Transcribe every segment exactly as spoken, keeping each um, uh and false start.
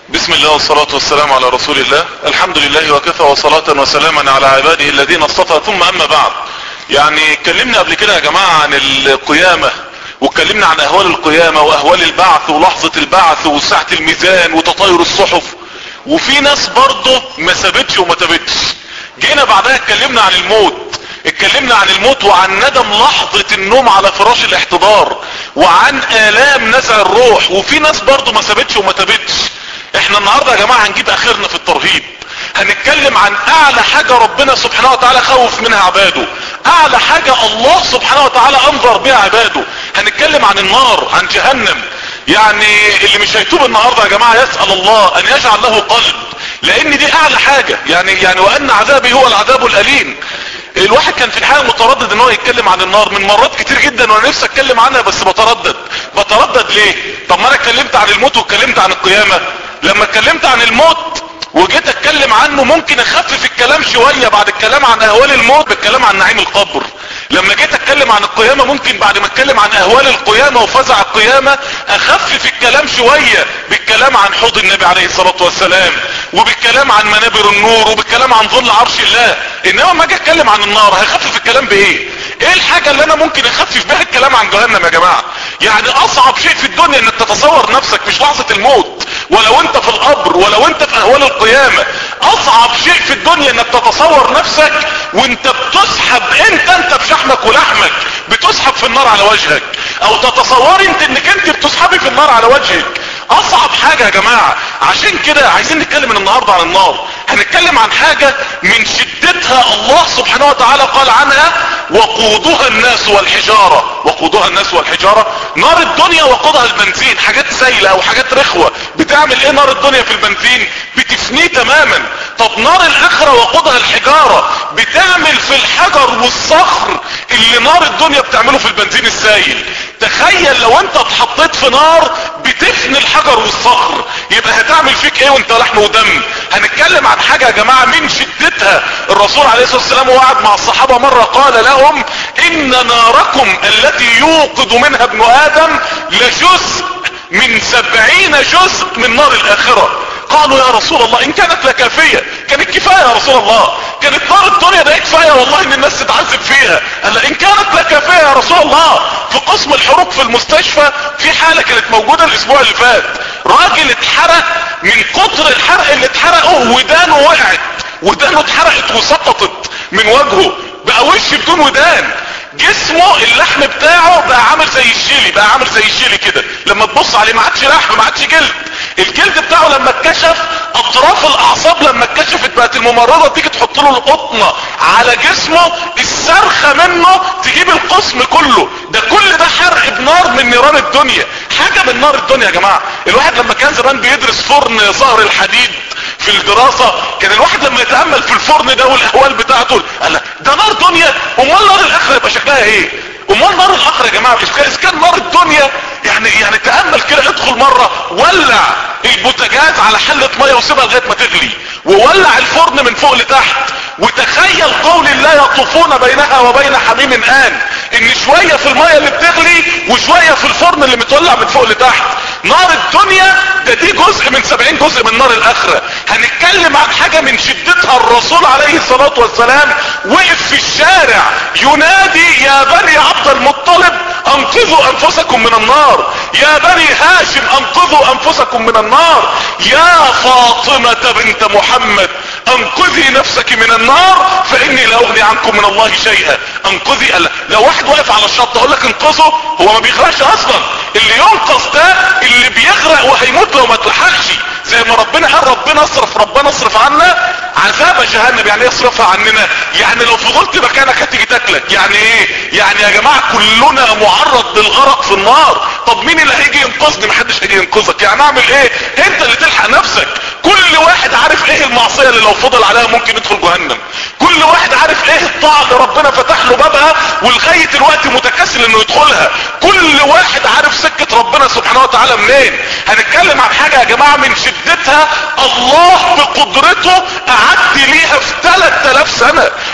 بسم الله والصلاة والسلام على رسول الله. الحمد لله وكفى وصلاة وسلاما على عباده الذين اصطفى، ثم اما بعد. يعني اتكلمنا قبل كده يا جماعة عن القيامة، واتكلمنا عن اهوال القيامة واهوال البعث ولحظة البعث وساعة الميزان وتطاير الصحف. وفي ناس برضه ما سابتش وما تابتش. جينا بعدها اتكلمنا عن الموت، اتكلمنا عن الموت وعن ندم لحظة النوم على فراش الاحتضار وعن الام نزع الروح. وفي ناس برضه ما سابتش وما تابتش. احنا النهاردة يا جماعة هنجيب اخرنا في الترهيب، هنتكلم عن اعلى حاجة ربنا سبحانه وتعالى خوف منها عباده، اعلى حاجة الله سبحانه وتعالى انظر بها عباده. هنتكلم عن النار، عن جهنم. يعني اللي مش هيتوب النهاردة يا جماعة يسأل الله ان يجعل له قلب، لان دي اعلى حاجة. يعني يعني وان عذابي هو العذاب الاليم. الواحد كان في الحقيقة متردد ان هو يتكلم عن النار من مرات كتير جدا، وانا نفسي اتكلم عنها بس بتردد. بتردد ليه؟ طب ما انا اتكلمت عن الموت واتكلمت عن القيامة. لما اتكلمت عن الموت وجيت اتكلم عنه ممكن اخفف الكلام شوية بعد الكلام عن اهوال الموت بالكلام عن نعيم القبر. لما جيت اتكلم عن القيامة ممكن بعد ما اتكلم عن اهوال القيامة وفزع القيامة اخفف الكلام شوية بالكلام عن حوض النبي عليه الصلاة والسلام، وبالكلام عن منابر النور، وبالكلام عن ظل عرش الله. انما ما اجي اتكلم عن النار هخفف الكلام بايه؟ ايه الحاجة اللي انا ممكن اخفف بها الكلام عن جهنم يا جماعة؟ يعني اصعب شيء في الدنيا انك تتصور نفسك مش لحظة الموت، ولو انت في القبر، ولو انت في اهوال القيامة. اصعب شيء في الدنيا انك تتصور نفسك وانت بتسحب، انت انت بشحمك ولحمك بتسحب في النار على وجهك، او تتصور انت انك انت بتسحبي في النار على وجهك. اصعب حاجة يا جماعة. عشان كده عايزين نتكلم النهاردة عن النار. هنتكلم عن حاجة من شدتها الله سبحانه وتعالى قال عنها وقودها الناس والحجارة. وقودها الناس والحجارة، نار الدنيا وقودها البنزين، حاجات سايلة او حاجات رخوة. بتعمل ايه نار الدنيا في البنزين؟ بتفنيه تماما. طب نار الاخرة وقودها الحجارة، بتعمل في الحجر والصخر اللي نار الدنيا بتعمله في البنزين السايل. تخيل لو انت اتحطيت في نار بتفني الحجر والصخر، يبقى هتعمل فيك ايه وانت لحم ودم؟ هنتكلم عن حاجة يا جماعة من شدتها. الرسول عليه الصلاة والسلام وقعد مع الصحابة مرة قال لهم ان ناركم التي يوقد منها ابن ادم لجزء من سبعين جزء من نار الاخرة. قالوا يا رسول الله ان كانت لكافية. كانت كفاية يا رسول الله، كانت نار الدنيا ده كفاية والله ان الناس تتعذب فيها. قال ان كانت لكافية يا رسول الله. في قسم الحروق في المستشفى في حالة كانت موجودة الاسبوع اللي فات، راجل اتحرق، من كتر الحرق اللي اتحرقه ودانه وقعت، ودانه اتحرقت وسقطت من وجهه، بقى وش بدون ودان. جسمه اللحم بتاعه بقى عامل زي الجيلي، بقى عامل زي الجيلي كده، لما تبص عليه ما عادش لحم، ما عادش جلد. الجلد بتاعه لما اتكشف، اطراف الاعصاب لما اتكشفت بقت الممرضة تيجي تحط له القطنة على جسمه، الصرخة منه تجيب القسم كله. ده كل ده حرق بنار من نيران الدنيا، حاجة من نار الدنيا يا جماعة. الواحد لما كان زمان بيدرس فرن ظهر الحديد في الدراسة، كان الواحد لما يتأمل في الفرن ده والاحوال بتاعته قال ده نار دنيا، امال نار الاخرة يبقى شكلها ايه؟ امال نار الاخرة يا جماعة اذا كان نار الدنيا يعني يعني تأمل كده، ادخل مرة ولع البوتاجاز على حلة مية وسيبها لغاية ما تغلي، وولع الفرن من فوق لتحت، وتخيل قول الله يطوفون بينها وبين حميم آن، ان شوية في المية اللي بتغلي وشوية في الفرن اللي متولع من فوق لتحت. نار الدنيا ده دي جزء من سبعين جزء من نار الاخرة. هنتكلم عن حاجة من شدتها. الرسول عليه الصلاة والسلام وقف في الشارع ينادي يا بني عبد المطلب انقذوا انفسكم من النار، يا بني هاشم انقذوا انفسكم من النار، يا فاطمة بنت محمد انقذي نفسك من النار فاني لا اغني عنكم من الله شيئا. انقذي ألا. لو واحد واقف على الشط اقول لك انقذه، هو ما بيغرقش اصلا. اللي ينقذ ده اللي بيغرق وهيموت لو ما تلحقش. زي ما ربنا قال ربنا اصرف ربنا اصرف عنا عذاب جهنم. يعني ايه اصرفها عننا؟ يعني لو فضلت مكانك هتيجي تاكلك. يعني ايه؟ يعني يا جماعة كلنا معرض للغرق في النار. طب مين اللي هيجي ينقذني؟ محدش هيجي ينقذك. يعني اعمل ايه؟ انت اللي تلحق نفسك. كل واحد عارف ايه المعصية اللي لو فضل عليها ممكن يدخل جهنم. كل واحد عارف ايه الطاعة اللي ربنا فتح له بابها ولغاية الوقت متكاسل انه يدخلها. كل واحد عارف سكة ربنا سبحانه وتعالى منين. هنتكلم عن حاجة يا جماعة من شدتها. الله بقدرته اعد ليها في ثلاثة آلاف سنة.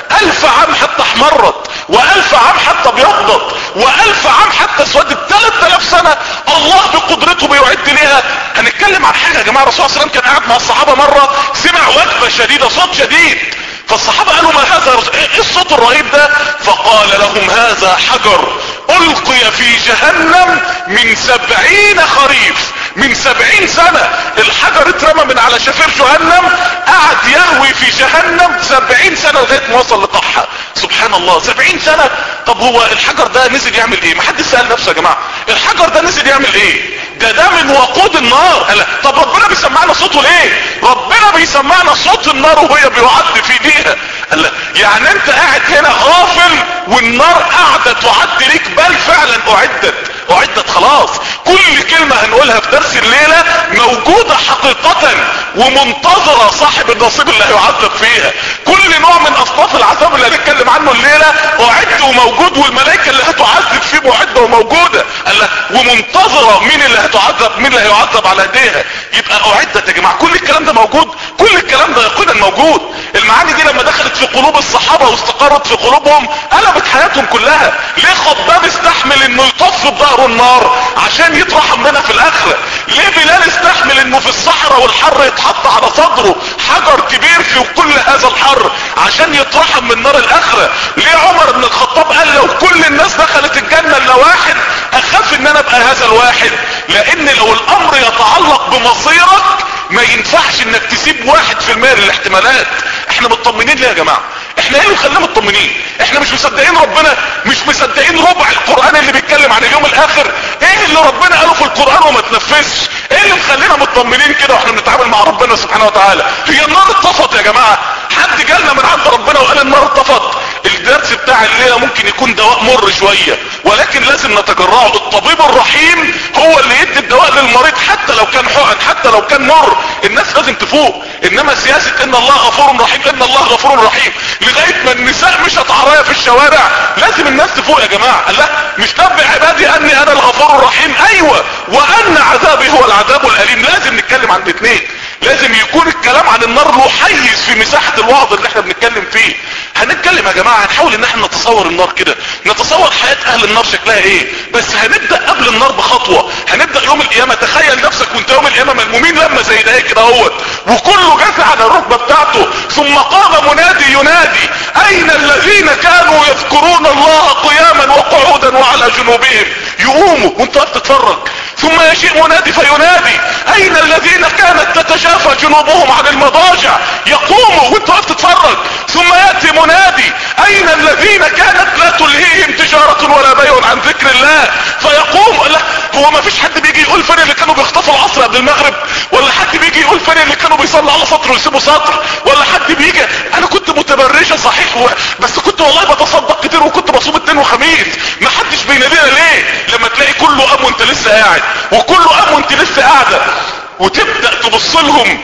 الف عام حتى احمرت، والف عام حتى ابيضت، والف عام حتى اسودت، ثلاث الاف سنة الله بقدرته بيعد ليها. هنتكلم عن حاجة يا جماعة. الرسول صلى الله عليه وسلم كان قاعد مع الصحابة مرة، سمع وجبة شديدة، صوت شديد، فالصحابة قالوا ما هذا؟ ايه الصوت الرهيب ده؟ فقال لهم هذا حجر القي في جهنم من سبعين خريف، من سبعين سنة الحجر اترمى من على شفير جهنم، قعد يهوي في جهنم سبعين سنة لغاية ما وصل لقحها. سبحان الله، سبعين سنة. طب هو الحجر ده نزل يعمل ايه؟ محدش سأل نفسه يا جماعة، الحجر ده نزل يعمل ايه؟ ده ده من وقود النار. قال طب ربنا بيسمعنا صوته ليه؟ ربنا بيسمعنا صوت النار وهي بيعد في ليها. قال يعني انت قاعد هنا غافل والنار قاعدة تعد ليك، بل فعلا اعدت اعدت خلاص. كل كلمة هنقولها في درس الليلة موجودة حقيقة ومنتظرة صاحب النصيب اللي هيعذب فيها. كل نوع من اصناف العذاب اللي هنتكلم عنه الليلة اعد وموجود، والملائكة اللي هتعذب فيه معدة وموجودة. قال ومنتظرة مين اللي هتعذب، مين اللي هيعذب على ايديها. يبقى اعدت يا جماعة، كل الكلام ده موجود، كل الكلام ده يقينا موجود. المعاني دي لما دخلت في قلوب الصحابة واستقرت في قلوبهم قلبت حياتهم كلها. ليه خباب استحمل انه يطف بظهره النار عشان يترحم منها في الاخرة؟ ليه بلال استحمل انه في الصحراء والحر يتحط على صدره حجر كبير في كل هذا الحر عشان يترحم من نار الاخرة؟ ليه عمر بن الخطاب قال لو كل الناس دخلت الجنة الا واحد اخاف ان انا ابقى هذا الواحد؟ لان لو الامر يتعلق بمصيرك ما ينفعش انك تسيب واحد في المية للاحتمالات. احنا مطمنين ليه يا جماعة؟ احنا ايه اللي خلانا مطمنين؟ احنا مش مصدقين ربنا؟ مش مصدقين ربع القرآن اللي بيتكلم عن اليوم الاخر؟ ايه اللي ربنا قاله في القرآن وما تنفذش؟ ايه اللي مخلينا مطمنين كده واحنا بنتعامل مع ربنا سبحانه وتعالى؟ هي النار اتطفت يا جماعة؟ حد جالنا من عند ربنا وقال النار اتطفت؟ الدرس بتاع الليلة ممكن يكون دواء مر شوية ولكن لازم نتجرعه. الطبيب الرحيم هو اللي يدي الدواء للمريض حتى لو كان حقن، حتى لو كان مر. الناس لازم تفوق. انما سياسة ان الله غفور رحيم، ان الله غفور رحيم، لغاية ما النساء مشت عرايا في الشوارع، لازم الناس تفوق يا جماعة. لا مش نبئ عبادي اني انا الغفور الرحيم، ايوه، وان عذابي هو العذاب الاليم. لازم نتكلم عن الاثنين. لازم يكون الكلام عن النار له حيز في مساحة الوعظ اللي احنا بنتكلم فيه. هنتكلم يا جماعة، هنحاول ان احنا نتصور النار كده، نتصور حياة اهل النار شكلها ايه. بس هنبدأ قبل النار بخطوة. هنبدأ يوم القيامة. تخيل نفسك وانت يوم القيامة ملمومين لما زي ده كده اهوت، وكله جاث على الركبة بتاعته، ثم قام منادي ينادي اين الذين كانوا يذكرون الله قياما وقعودا وعلى جنوبهم؟ يقوموا وانت بتتفرج. ثم يشيء منادي فينادي اين الذين كانت تتجافى جنوبهم عن المضاجع؟ يقوموا وانت بتتفرج. ثم ياتي منادي اين الذين كانت لا تلهيهم تجارة ولا بيع عن ذكر الله؟ فيقوم. لا هو ما فيش حد بيجي يقول فين اللي كانوا بيخطفوا العصر قبل المغرب؟ ولا حد بيجي يقول فين اللي كانوا بيصلوا على سطر ويسيبوا سطر؟ ولا حد بيجي انا كنت متبرجة صحيح و... بس كنت والله بتصدق كتير وكنت بصوم اثنين وخميس. ما حدش بينادينا ليه؟ لما تلاقي كله قام وانت لسه قاعد، وكله قام وانت لسه قاعدة، وتبدأ تبص لهم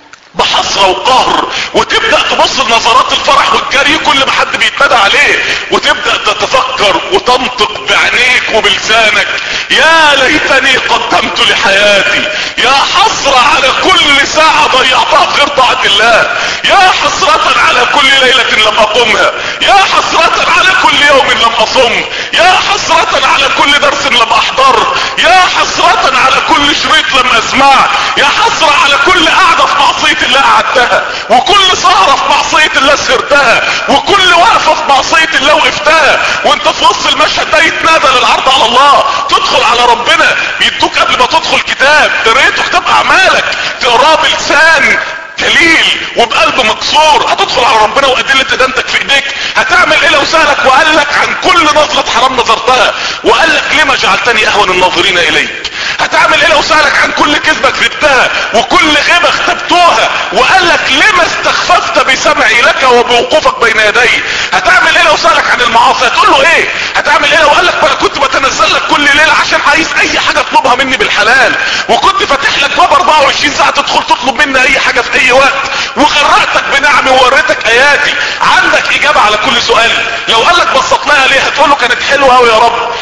بحسرة وقهر، وتبدأ تبص لنظرات الفرح والجري كل ما حد بيتمدى عليه، وتبدأ تتفكر وتنطق بعينيك وبلسانك يا ليتني قدمت لحياتي، يا حسرة على كل ساعة ضيعتها في غير طاعة الله، يا حسرة على كل ليلة لم اقومها، يا حسرة على كل يوم لم اصم، يا حسرة على كل درس لم احضر، يا حسرة على كل شريط لم اسمع، يا حسرة على كل قعدة في معصية الله قعدتها، وكل سهرة في معصية الله سهرتها، وكل وقفة في معصية الله وقفتها. وانت في وسط المشهد ده يتنادى للعرض على الله، تدخل على ربنا، يدوك قبل ما تدخل كتاب قريته، كتاب اعمالك تقراه بلسان كليل وبقلب مكسور. هتدخل على ربنا وادلة دانتك في ايديك. هتعمل ايه لو سألك وقال لك عن كل نظرة حرام نظرتها وقال لك لما جعلتني اهون الناظرين اليك؟ هتعمل ايه لو سألك عن كل كذبة كذبتها وكل غيبة اختبتوها وقال لك لما استخففت بسمعي لك وبوقوفك بين يدي؟ هتعمل ايه لو سألك عن المعاصي؟ هتقول له ايه؟ هتعمل ايه لو قال لك انا كنت بتنزل لك كل ليلة عشان عايز اي حاجة اطلبها مني بالحلال، وكنت فاتح لك باب اربعة وعشرين ساعة تدخل تطلب مني اي حاجة في اي وقت، وغرقتك بنعمي ووريتك اياتي؟ عندك اجابة على كل سؤال. لو قال لك بسطناها ليه؟ هتقول له كانت حلوة قوي يا رب،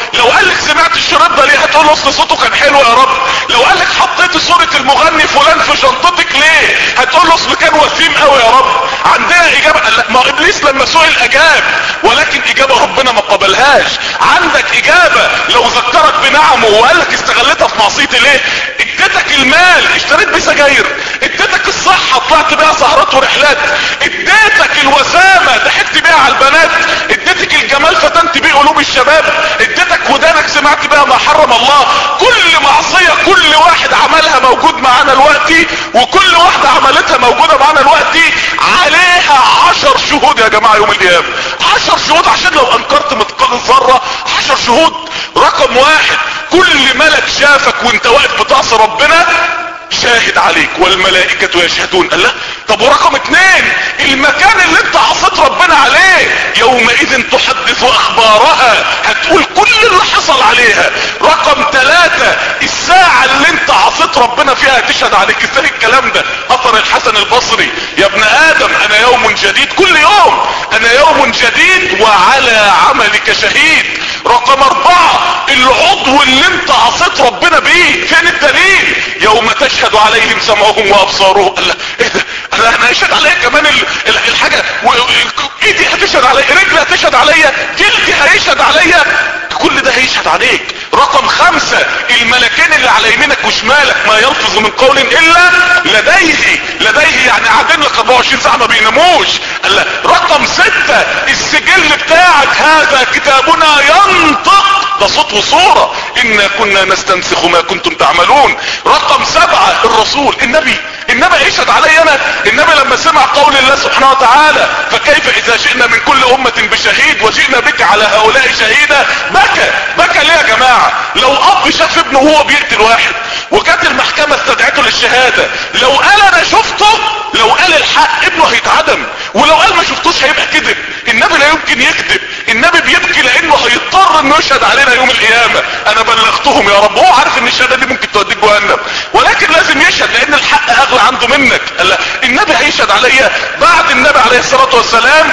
لو قال لك سمعت الشريط ده ليه هتقول له اصل صوته كان حلو يا رب. لو قال لك حطيت صورة المغني فلان في شنطتك ليه هتقول له اصل كان وسيم قوي يا رب. عندنا اجابة. ما ابليس لما سئل اجاب، ولكن اجابة ربنا ما قبلهاش. عندك اجابة لو ذكرك بنعمه وقال لك استغلتها في معصيتي ليه. اديتك المال اشتريت بيه سجاير، اديتك الصحة طلعت بيها سهرات ورحلات، اديتك الوسامة ضحكت بيها على البنات، اديتك الجمال فتنت بيه قلوب الشباب، اديتك ودانك سمعت بيها ما حرم الله. كل معصية كل واحد عملها موجود معانا دلوقتي، وكل واحدة عملتها موجودة معانا دلوقتي عليها عشر شهود يا جماعة يوم القيامة. عشر شهود عشان لو انكرت مثقال الذرة عشر شهود. رقم واحد كل ملك شافك وانت واقف بتعصي ربنا شاهد عليك والملائكة يشهدون. الله. طب ورقم اتنين المكان اللي انت عصيت ربنا عليه يومئذ تحدث اخبارها، هتقول كل اللي حصل عليها. رقم ثلاثة الساعة اللي انت عصيت ربنا فيها هتشهد عليك. ازاي الكلام ده؟ اثر الحسن البصري يا ابن ادم انا يوم جديد، كل يوم انا يوم جديد وعلى عملك شهيد. رقم اربعة العضو اللي انت عصيت ربنا بيه فين الدليل؟ يوم تشهد عليهم سمعهم وابصارهم. الله ايه ده؟ انا انا هشهد عليا كمان ال... ال... الحاجة و... ايدي هتشهد عليا، رجلي هتشهد عليا، جلدي هيشهد عليا، كل ده هيشهد عليك. رقم خمسة الملكين اللي على يمينك وشمالك ما يلفظ من قول الا لديه، لديه يعني قاعدين لك اربعة وعشرين ساعة ما بيناموش. الله. رقم ستة السجل بتاعك هذا كتابنا ينطق، ده صوت وصورة، انا كنا نستنسخ ما كنتم تعملون. رقم سبعة الرسول النبي، النبي يشهد علي انا. النبي لما سمع قول الله سبحانه وتعالى فكيف اذا جئنا من كل امة بشهيد وجئنا بك على هؤلاء شهيدا بكى. بكى ليه يا جماعة؟ لو اب شاف ابنه وهو بيقتل واحد وكانت المحكمة استدعته للشهادة، لو قال انا شفته، لو قال الحق ابنه هيتعدم، ولو قال ما شفتوش هيبقى كذب. النبي لا يمكن يكذب. النبي بيبكي لانه هيضطر انه يشهد علينا يوم القيامة انا بلغتهم يا رب. هو عارف ان الشهادة دي ممكن توديك جهنم، ولكن لازم يشهد لان الحق اغلى عنده منك. لا النبي هيشهد عليا. بعد النبي عليه الصلاة والسلام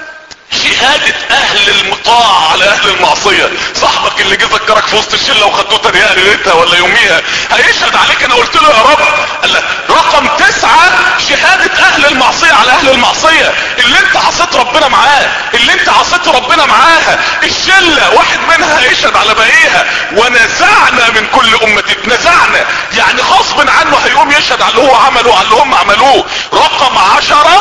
شهادة اهل المطاعة على اهل المعصية. صاحبك اللي جه ذكرك في وسط الشلة وخدوه تريقة ليلتها ولا يوميها هيشهد عليك انا قلت له يا رب. الله. رقم تسعة شهادة اهل المعصية على اهل المعصية، اللي انت عصيت ربنا معاه، اللي انت عصيت ربنا معاها. الشلة واحد منها هيشهد على باقيها ونزعنا من كل امة، نزعنا يعني غصب عنه هيقوم يشهد على اللي هو عمله على اللي هم عملوه. رقم عشرة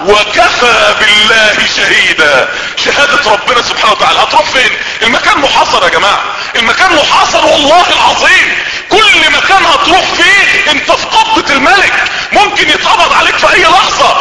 وكفى بالله شهيدا. شهادة ربنا سبحانه وتعالى. هتروح فين؟ المكان محاصر يا جماعة، المكان محاصر والله العظيم. كل مكان هتروح فيه انت في قبضة الملك، ممكن يتقبض عليك في اي لحظة.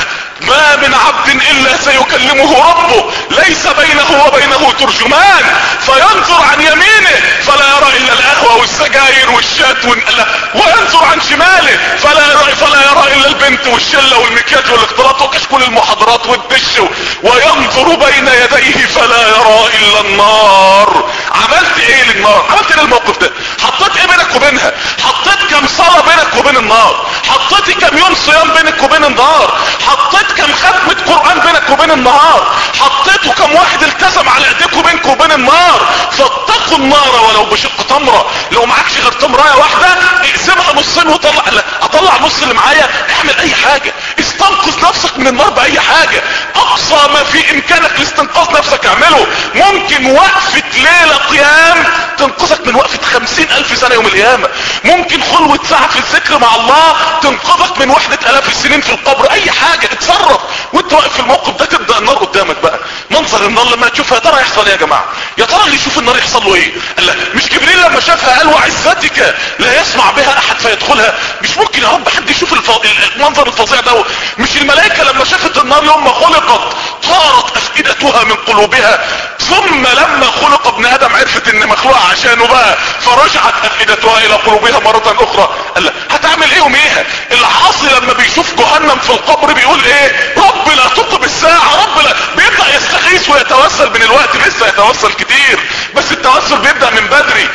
ما من عبد الا سيكلمه ربه ليس بينه وبينه ترجمان فينظر عن يمينه فلا يرى الا القهوة والسجاير والشات وينظر عن شماله فلا يرى, فلا يرى الا البنت والشلة والمكياج والاختلاط وكشكول المحاضرات والدش، وينظر بين يديه فلا يرى الا النار. عملت ايه للنار؟ عملت ايه للموقف ده؟ حطيت ايه بينك وبينها؟ حطيت كم صلاة بينك وبين النار؟ حطيت كم يوم صيام بينك وبين النار؟ حطيت كم ختمة قرآن بينك وبين النار؟ حطيتوا كم واحد التزم على ايديك وبينك وبين النار؟ فاتقوا النار ولو بشق تمرة. لو معكش غير تمرايه واحدة اقسمها نصين وطلع، اطلع نص اللي معايا، اعمل اي حاجة، استنقذ نفسك من النار باي حاجة. اقصى ما في امكانك لاستنقاذ نفسك اعمله. ممكن وقفة ليلة قيام تنقذك من وقفة خمسين الف سنة يوم القيامة. ممكن خلوة ساعة في الذكر مع الله تنقذك من وحدة الاف السنين في القبر. اي حاجة اتصرف وانت واقف في الموقف ده. تبدأ النار قدامك بقى، منظر النار لما تشوفها يا ترى يحصل ايه يا جماعة؟ يا ترى اللي يشوف النار يحصل له ايه؟ قال لا مش جبريل لما شافها قال وعزتك لا يسمع بها احد فيدخلها؟ مش ممكن يا رب حد يشوف الف... المنظر الفظيع ده. مش الملائكة لما شافت النار يوم ما خلقت طارت افئدتها من قلوبها، ثم لما خلق ابن ادم عرفت ان مخلوق عشانه بقى فرجعت افئدتها الى قلوبها مرة اخرى. قال لا هتعمل ايه يوميها؟ العاصي لما بيشوف جهنم في القبر بيقول ايه؟ رب لا تقم الساعة، رب لا. بيبدأ يستغيث ويتوسل من الوقت، لسه يتوسل كتير بس التوسل بيبدأ من بدري.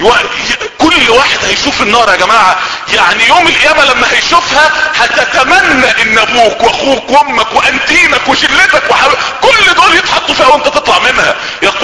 كل واحد هيشوف النار يا جماعة، يعني يوم القيامة لما هيشوفها هتتمنى ان ابوك واخوك وامك وانتينك وشلتك وحبيبك كل دول يتحطوا فيها وانت تطلع منها. يقول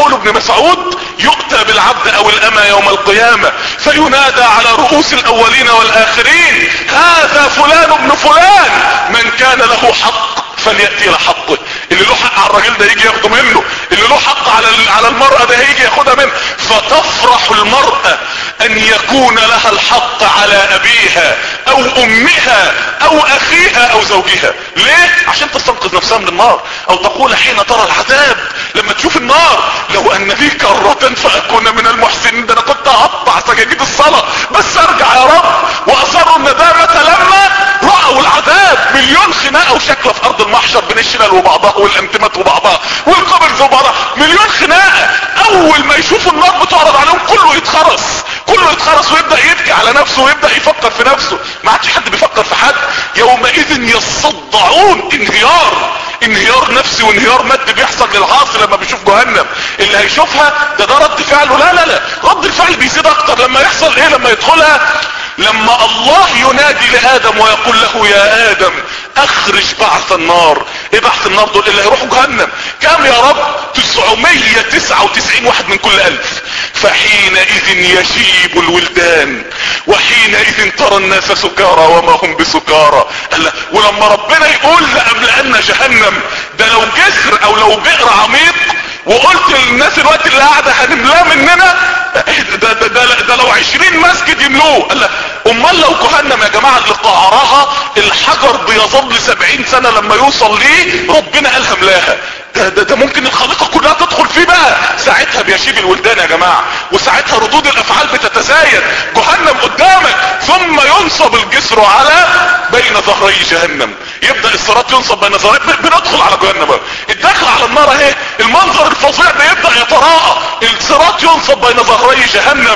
يقول ابن مسعود يؤتى بالعبد او الامة يوم القيامة فينادى على رؤوس الاولين والاخرين هذا فلان ابن فلان من كان له حق فليأتي لحقه. اللي له حق على الراجل ده يجي ياخده منه، اللي له حق على على المرأة ده هيجي ياخدها منه. فتفرح المرأة ان يكون لها الحق على ابيها او امها او اخيها او زوجها. ليه؟ عشان تستنقذ نفسها من النار، او تقول حين ترى العذاب لما تشوف النار لو ان لي كرة فاكون من المحسنين، ده انا كنت اقطع سجاجيد الصلاة بس ارجع يا رب. واصروا الندامة لما رأوا العذاب. مليون خناقة وشكلة في ارض المحشر بين الشلل وبعضها والانتمات وبعضها والقبرز وبعضها، مليون خناقة. اول ما يشوفوا النار بتعرض عليهم كله يتخرس، كله يتخرس ويبدأ يبكي على نفسه ويبدأ يفكر في نفسه. ما عادش حد بيفكر في حد. يومئذ يصدعون انهيار، انهيار نفسي وانهيار مادي بيحصل للعاصي لما بيشوف جهنم. اللي هيشوفها ده ده رد فعله، لا لا لا، رد الفعل بيزيد اكتر لما يحصل ايه، لما يدخلها. لما الله ينادي لآدم ويقول له يا آدم اخرج بعث النار. ايه بعث النار دول؟ اللي هيروحوا جهنم. كم يا رب؟ تسعمية وتسعة وتسعين واحد من كل الف. فحينئذ يشيب الولدان وحينئذ ترى الناس سكارى وما هم بسكارى. ولما ربنا يقول لأملأن جهنم، ده لو جسر او لو بئر عميق وقلت للناس الوقت اللي قاعدة هنملاه مننا، ده, ده, ده, ده لو عشرين مسجد يملوه. قال امال لو جهنم يا جماعة اللي قعرها الحجر بيظل سبعين سنة لما يوصل ليه ربنا قال هملاها، ده, ده, ده ممكن الخليقة كلها تدخل فيه بقى. ساعتها بيشيب الولدان يا جماعة، وساعتها ردود الافعال بتتزايد. جهنم قدامك ثم ينصب الجسر على بين ظهري جهنم. يبدأ الصراط ينصب بين ظهري، بندخل على جهنم. الدخل على النار اهي، المنظر الفظيع ده يبدأ يتراءى. الصراط ينصب بين ظهري جهنم.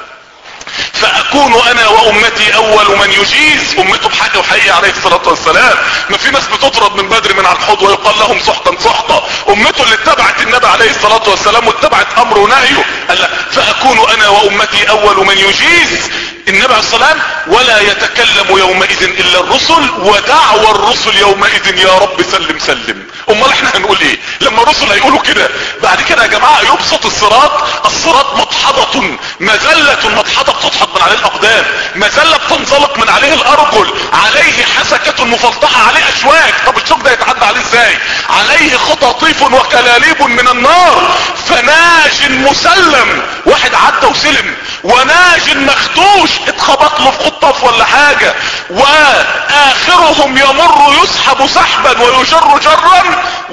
فاكون انا وامتي اول من يجيز. امته بحق وحقيقي عليه الصلاة والسلام. ما في ناس بتطرد من بدر من على الحوض ويقال لهم سحقا سحقا. امته اللي اتبعت النبي عليه الصلاة والسلام واتبعت امره ونهيه. قال لا، فاكون انا وامتي اول من يجيز النبي عليه الصلاة والسلام. ولا يتكلم يومئذ الا الرسل ودعوى الرسل يومئذ يا رب سلم سلم. امال احنا هنقول ايه لما الرسل هيقولوا كده؟ بعد كده يا جماعة يبسط الصراط. الصراط مضحضة مذلة، مضحضة بتضحض من عليه الاقدام، مذلة بتنزلق من عليه الارجل، عليه حسكة مفلطحة، عليه اشواك. طب الشوك ده يتعدى عليه ازاي؟ عليه خطاطيف وكلاليب من النار. فناج مسلم، واحد عدى وسلم، وناج مخدوش اتخبط له في خطاف ولا حاجة. واخرهم يمر يسحب سحبا ويجر جرا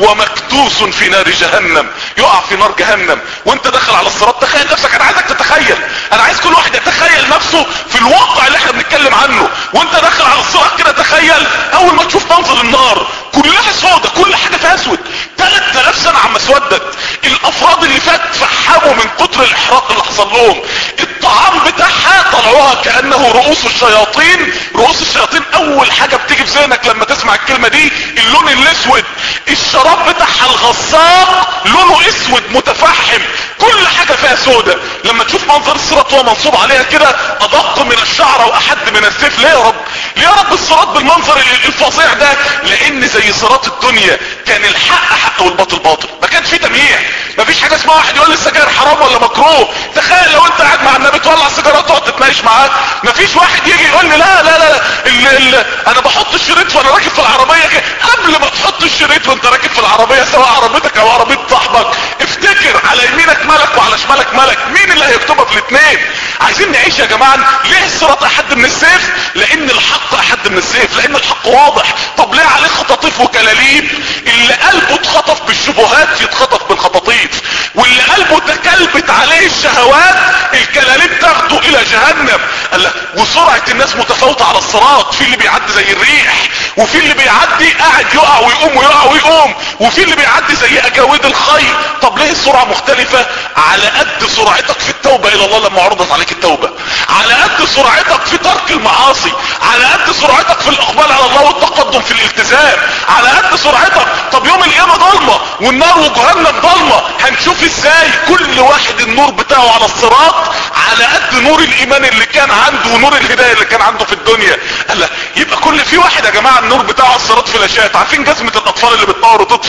ومكتوس في نار جهنم. يقع في نار جهنم وانت داخل على الصراط. تخيل نفسك، انا عايزك تتخيل، انا عايز كل واحد يتخيل نفسه في الواقع اللي احنا بنتكلم عنه وانت داخل على الصراط كده. تخيل اول ما تشوف منظر النار كلها سودة، كل حاجة فيها اسود. ثلاث آلاف سنة عم اسودت. الافراد اللي فات فحموا من كتر الاحراق اللي حصل لهم. الطعام بتاعها طلعوها كأنه رؤوس الشياطين. رؤوس الشياطين اول حاجة بتيجي في ذهنك لما تسمع الكلمة دي اللون الاسود. الشراب بتاعها الغساق لونه اسود متفحم، كل حاجة فيها سودة. لما تشوف منظر الصراط وهو منصوب عليها كده ادق من الشعر واحد من السيف. ليه يا رب؟ ليه يا رب الصراط بالمنظر الفظيع ده؟ لان زي صراط الدنيا كان الحق حق والباطل باطل، ما كانش فيه تمييع. ما فيش حاجة اسمها واحد يقول لي السجاير حرام ولا مكروه. تخيل لو انت قاعد مع النبي تولع سيجاره وتقعد تتناقش معاه. ما فيش واحد يجي يقول لي لا لا لا ال ال انا بحط الشريط وانا راكب في العربيه كده. قبل ما تحط الشريط وانت راكب في العربيه سواء عربيتك او عربيه صاحبك افتكر على يمينك ملك وعلى شمالك ملك. مين اللي هيكتبك في الاثنين؟ عايزين نعيش يا جماعه. ليه الصراط احد من السيف؟ لان الحق احد من السيف، لان الحق واضح. طب ليه عليه خطاطيف وكلاليب؟ اللي قلبه اتخطف بالشبهات يتخطف بالخطاطيف، واللي قلبه تكلبت عليه الشهوات الكلاليب تاخده الى جهنم. قال وسرعة الناس متفاوتة على الصراط. في اللي بيعدي زي الريح، وفي اللي بيعدي قاعد يقع ويقوم ويقع ويقوم، وفي اللي بيعدي زي اجاويد الخيل. طب ليه السرعة مختلفة؟ على قد سرعتك في التوبة الى الله لما عرضت عليك التوبة، على قد سرعتك في ترك المعاصي، على قد سرعتك في الاقبال على الله والتقدم في الالتزام، على قد سرعتك. طب يوم القيامة ضلمة والنار وجهنم ضلمة، هنشوف ازاي كل واحد النور بتاعه على الصراط على قد نور الايمان اللي كان عنده ونور الهداية اللي كان عنده في الدنيا. قال يبقى كل في واحد يا جماعة النور بتاعه على الصراط في الاشياء. عارفين جزمة الاطفال اللي بتنور وتطفي؟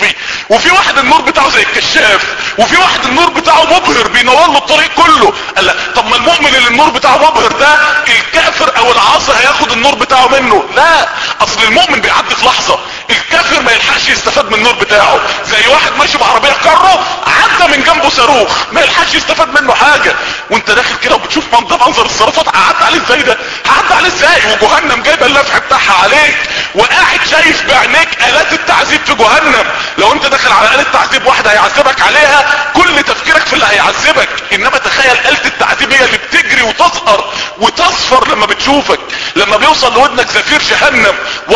وفي واحد النور بتاعه زي الكشاف، وفي واحد النور بتاعه مبهر بينور له الطريق كله. قال لا، طب ما المؤمن اللي النور بتاعه مبهر ده الكافر او العاصي هياخد النور بتاعه منه؟ لا، اصل المؤمن بيعدي في لحظة، الكافر ما يلحقش يستفاد من النور بتاعه. زي واحد ماشي بعربية كارو عدى من جنبه صاروخ ما يلحقش يستفاد منه حاجة. وانت داخل كده وبتشوف منظر منظر الصرافات، قعدت عليه ازاي ده؟ قعدت عليه ازاي وجهنم جايبه اللفح بتاعها عليك، وقاعد شايف بعينيك الات التعذيب في جهنم. لو انت داخل على آلة تعذيب واحدة هيعذبك عليها كل تفكيرك في اللي هيعذبك، انما تخيل آلة التعذيب هي اللي بتجري وتزقر وتصفر لما بتشوفك، لما بيوصل لودنك زفير جهنم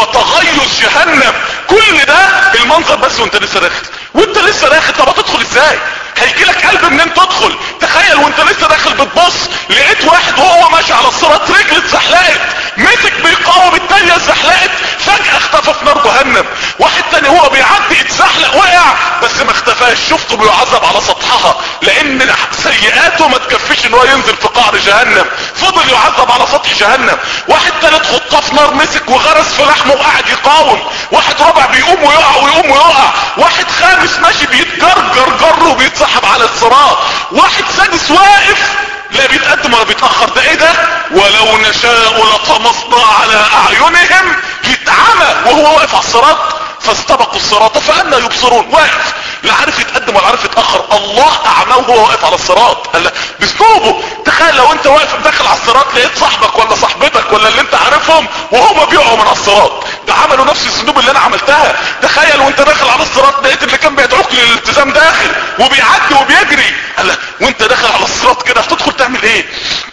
وتغيظ جهنم. كل ده المنظر بس وانت لسه داخل، وانت لسه داخل طب هتدخل ازاي؟ هيجيلك قلب منين تدخل؟ تخيل وانت لسه داخل بتبص لقيت واحد وهو ماشي على الصراط رجل اتزحلقت، مسك بيقاوم التانية اتزحلقت، فجأة اختفى في نار جهنم. واحد تاني هو بيعدي اتزحلق وقع بس ما اختفاش، شفته بيعذب على سطحها لان سيئاته ما تكفيش ان هو ينزل في قعر جهنم، فضل يعذب على سطح جهنم. واحد تالت خطاف نار مسك وغرس في لحمه وقعد يقاوم. واحد رابع بيقوم ويقع ويقوم ويقع. واحد خامس ماشي بيتجرجر جر وبيتسحب على الصراط. واحد سادس واقف لا بيتقدم ولا بيتأخر. ده ايه ده؟ ولو نشاء لطمسنا على اعينهم، يتعمى وهو واقف على الصراط فاستبقوا الصراط فأنا يبصرون. واقف لا عارف يتقدم ولا عارف يتأخر، الله اعماه وهو واقف على الصراط. قال باسلوبه. تخيل لو انت واقف داخل على الصراط لقيت صاحبك ولا صاحبتك ولا اللي انت عارفهم وهما بيقعوا من على الصراط، ده عملوا نفس الذنوب اللي انا عملتها. تخيل وانت داخل على الصراط لقيت اللي كان بيدعوك للالتزام داخل وبيعدي وبيجري. قال وانت داخل على الصراط كده هتدخل تعمل ايه؟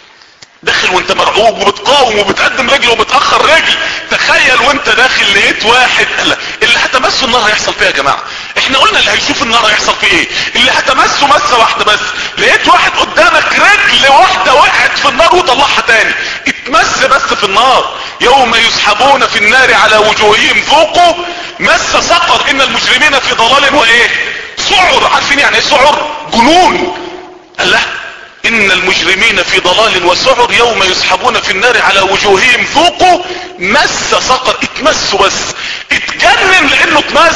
داخل وانت مرعوب وبتقاوم وبتقدم رجل وبتأخر رجل. تخيل وانت داخل لقيت واحد اللي هتمسه النار هيحصل فيها يا جماعة. احنا قلنا اللي هيشوف النار هيحصل فيه ايه؟ اللي هتمسه مسة واحدة بس. لقيت واحد قدامك رجل واحدة وقعت في النار وطلعها تاني، اتمس بس في النار. يوم يسحبون في النار على وجوههم ذوقوا مس سقر ان المجرمين في ضلال وايه؟ سعر. عارفين يعني ايه سعر؟ جنون. الله، ان المجرمين في ضلال وسعر يوم يسحبون في النار على وجوههم ذوقوا مس سقر. اتمسوا بس، اتجنن لانه اتمس.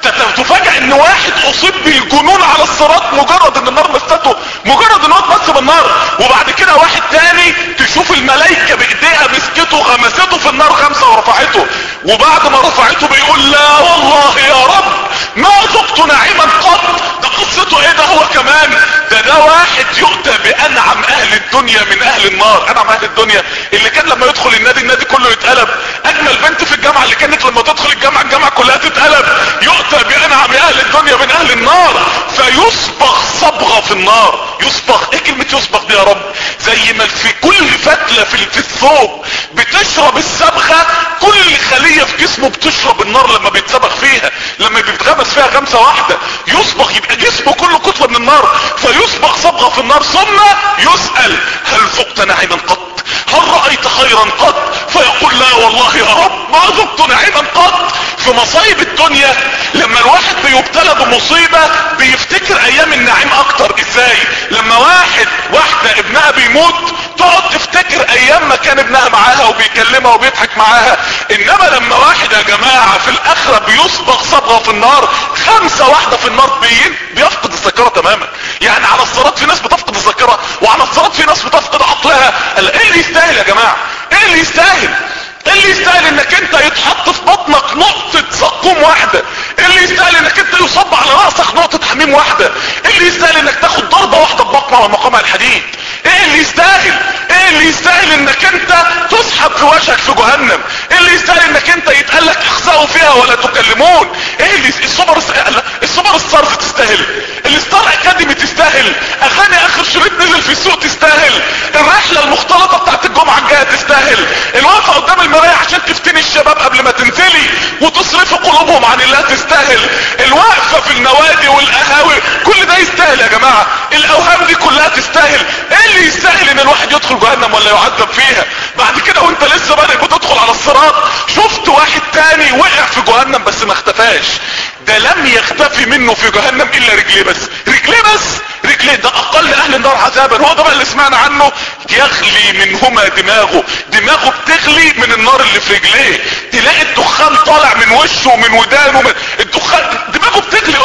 تفاجئ ان واحد اصيب بالجنون على الصراط مجرد ان النار مسته، مجرد ان هو اتمس بالنار. وبعد كده واحد تاني تشوف الملائكة بايديها مسكته غمسته في النار غمسة ورفعته، وبعد ما رفعته بيقول لا والله يا رب ما ذقت نعيما قط. ده قصته ايه ده هو كمان؟ ده ده واحد يؤتى بانعم اهل الدنيا من اهل النار. انعم اهل الدنيا اللي كان لما يدخل النادي النادي كله يتقلب، اجمل بنت في الجامعة اللي كانت لما تدخل الجامعة الجامعة كلها تتقلب. يؤتى بانعم اهل الدنيا من اهل النار فيصبغ صبغة في النار. يصبغ ايه كلمة يصبغ دي يا رب؟ زي ما في كل فتلة في, في الثوب بتشرب الصبغة، كل خلية في جسمه بتشرب النار لما بيتصبغ فيها، لما بيتغمس فيها غمسة واحدة. يصبغ يبقى جسمه كله كتلة من النار فيصبغ صبغة في النار. ثم يسأل هل ذقت نعيما قط؟ هل رأيت خيرا قط؟ فيقول لا والله يا رب ما ذقت نعيما قط. في مصايب الدنيا لما الواحد بيبتلى بمصيبة بيفتكر ايام النعيم اكتر. ازاي؟ لما واحد واحدة ابنها بيموت تقعد تفتكر ايام ما كان ابنها معاها وبيكلمها وبيضحك معاها. انما لما واحد يا جماعة في الاخرة بيصبغ صبغة في النار، خمسة واحدة في النار بي بيفقد الذاكرة تماما. يعني على الصراط في ناس بتفقد الذاكرة، وعلى الصراط في ناس بتفقد عقلها. ايه اللي يستاهل يا جماعة؟ ايه اللي يستاهل؟ ايه اللي يستاهل انك انت يتحط في بطنك نقطة زقوم واحدة؟ ايه اللي يستاهل انك انت يصب على رأسك نقطة حميم واحدة؟ ايه اللي يستاهل انك تاخد ضربة واحدة ببطنها ومقامها الحديد؟ ايه اللي يستاهل؟ ايه اللي يستاهل انك انت تسحب في وشك في جهنم؟ ايه اللي يستاهل انك انت يتقالك اخسأوا فيها ولا تكلمون؟ ايه اللي السوبر السوبر ستارز تستاهل، الستار اكاديمي تستاهل، اغاني اخر شريط نزل في السوق تستاهل، الرحلة المختلطة بتاعت الجمعة الجاية تستاهل، الوقفة قدام المراية عشان تفتني الشباب قبل ما تنزلي وتصرف قلوبهم عن الله تستاهل، الوقفة في النوادي والقهاوي كل ده يستاهل يا جماعة. الاوهام دي كلها تستاهل. ايه اللي يستاهل ان الواحد يدخل جهنم ولا يعذب فيها؟ بعد كده وانت لسه بادئ بتدخل على الصراط شفت واحد تاني وقع في جهنم بس ما اختفاش. ده لم يختفي منه في جهنم الا رجليه بس، رجليه بس، رجليه. ده اقل اهل النار عذابا. هو ده بقى اللي سمعنا عنه، يغلي منهما دماغه، دماغه بتغلي من النار اللي في رجليه. تلاقي الدخان طالع من وشه ومن ودانه، من الدخان دماغه بتغلي قدام عينيه.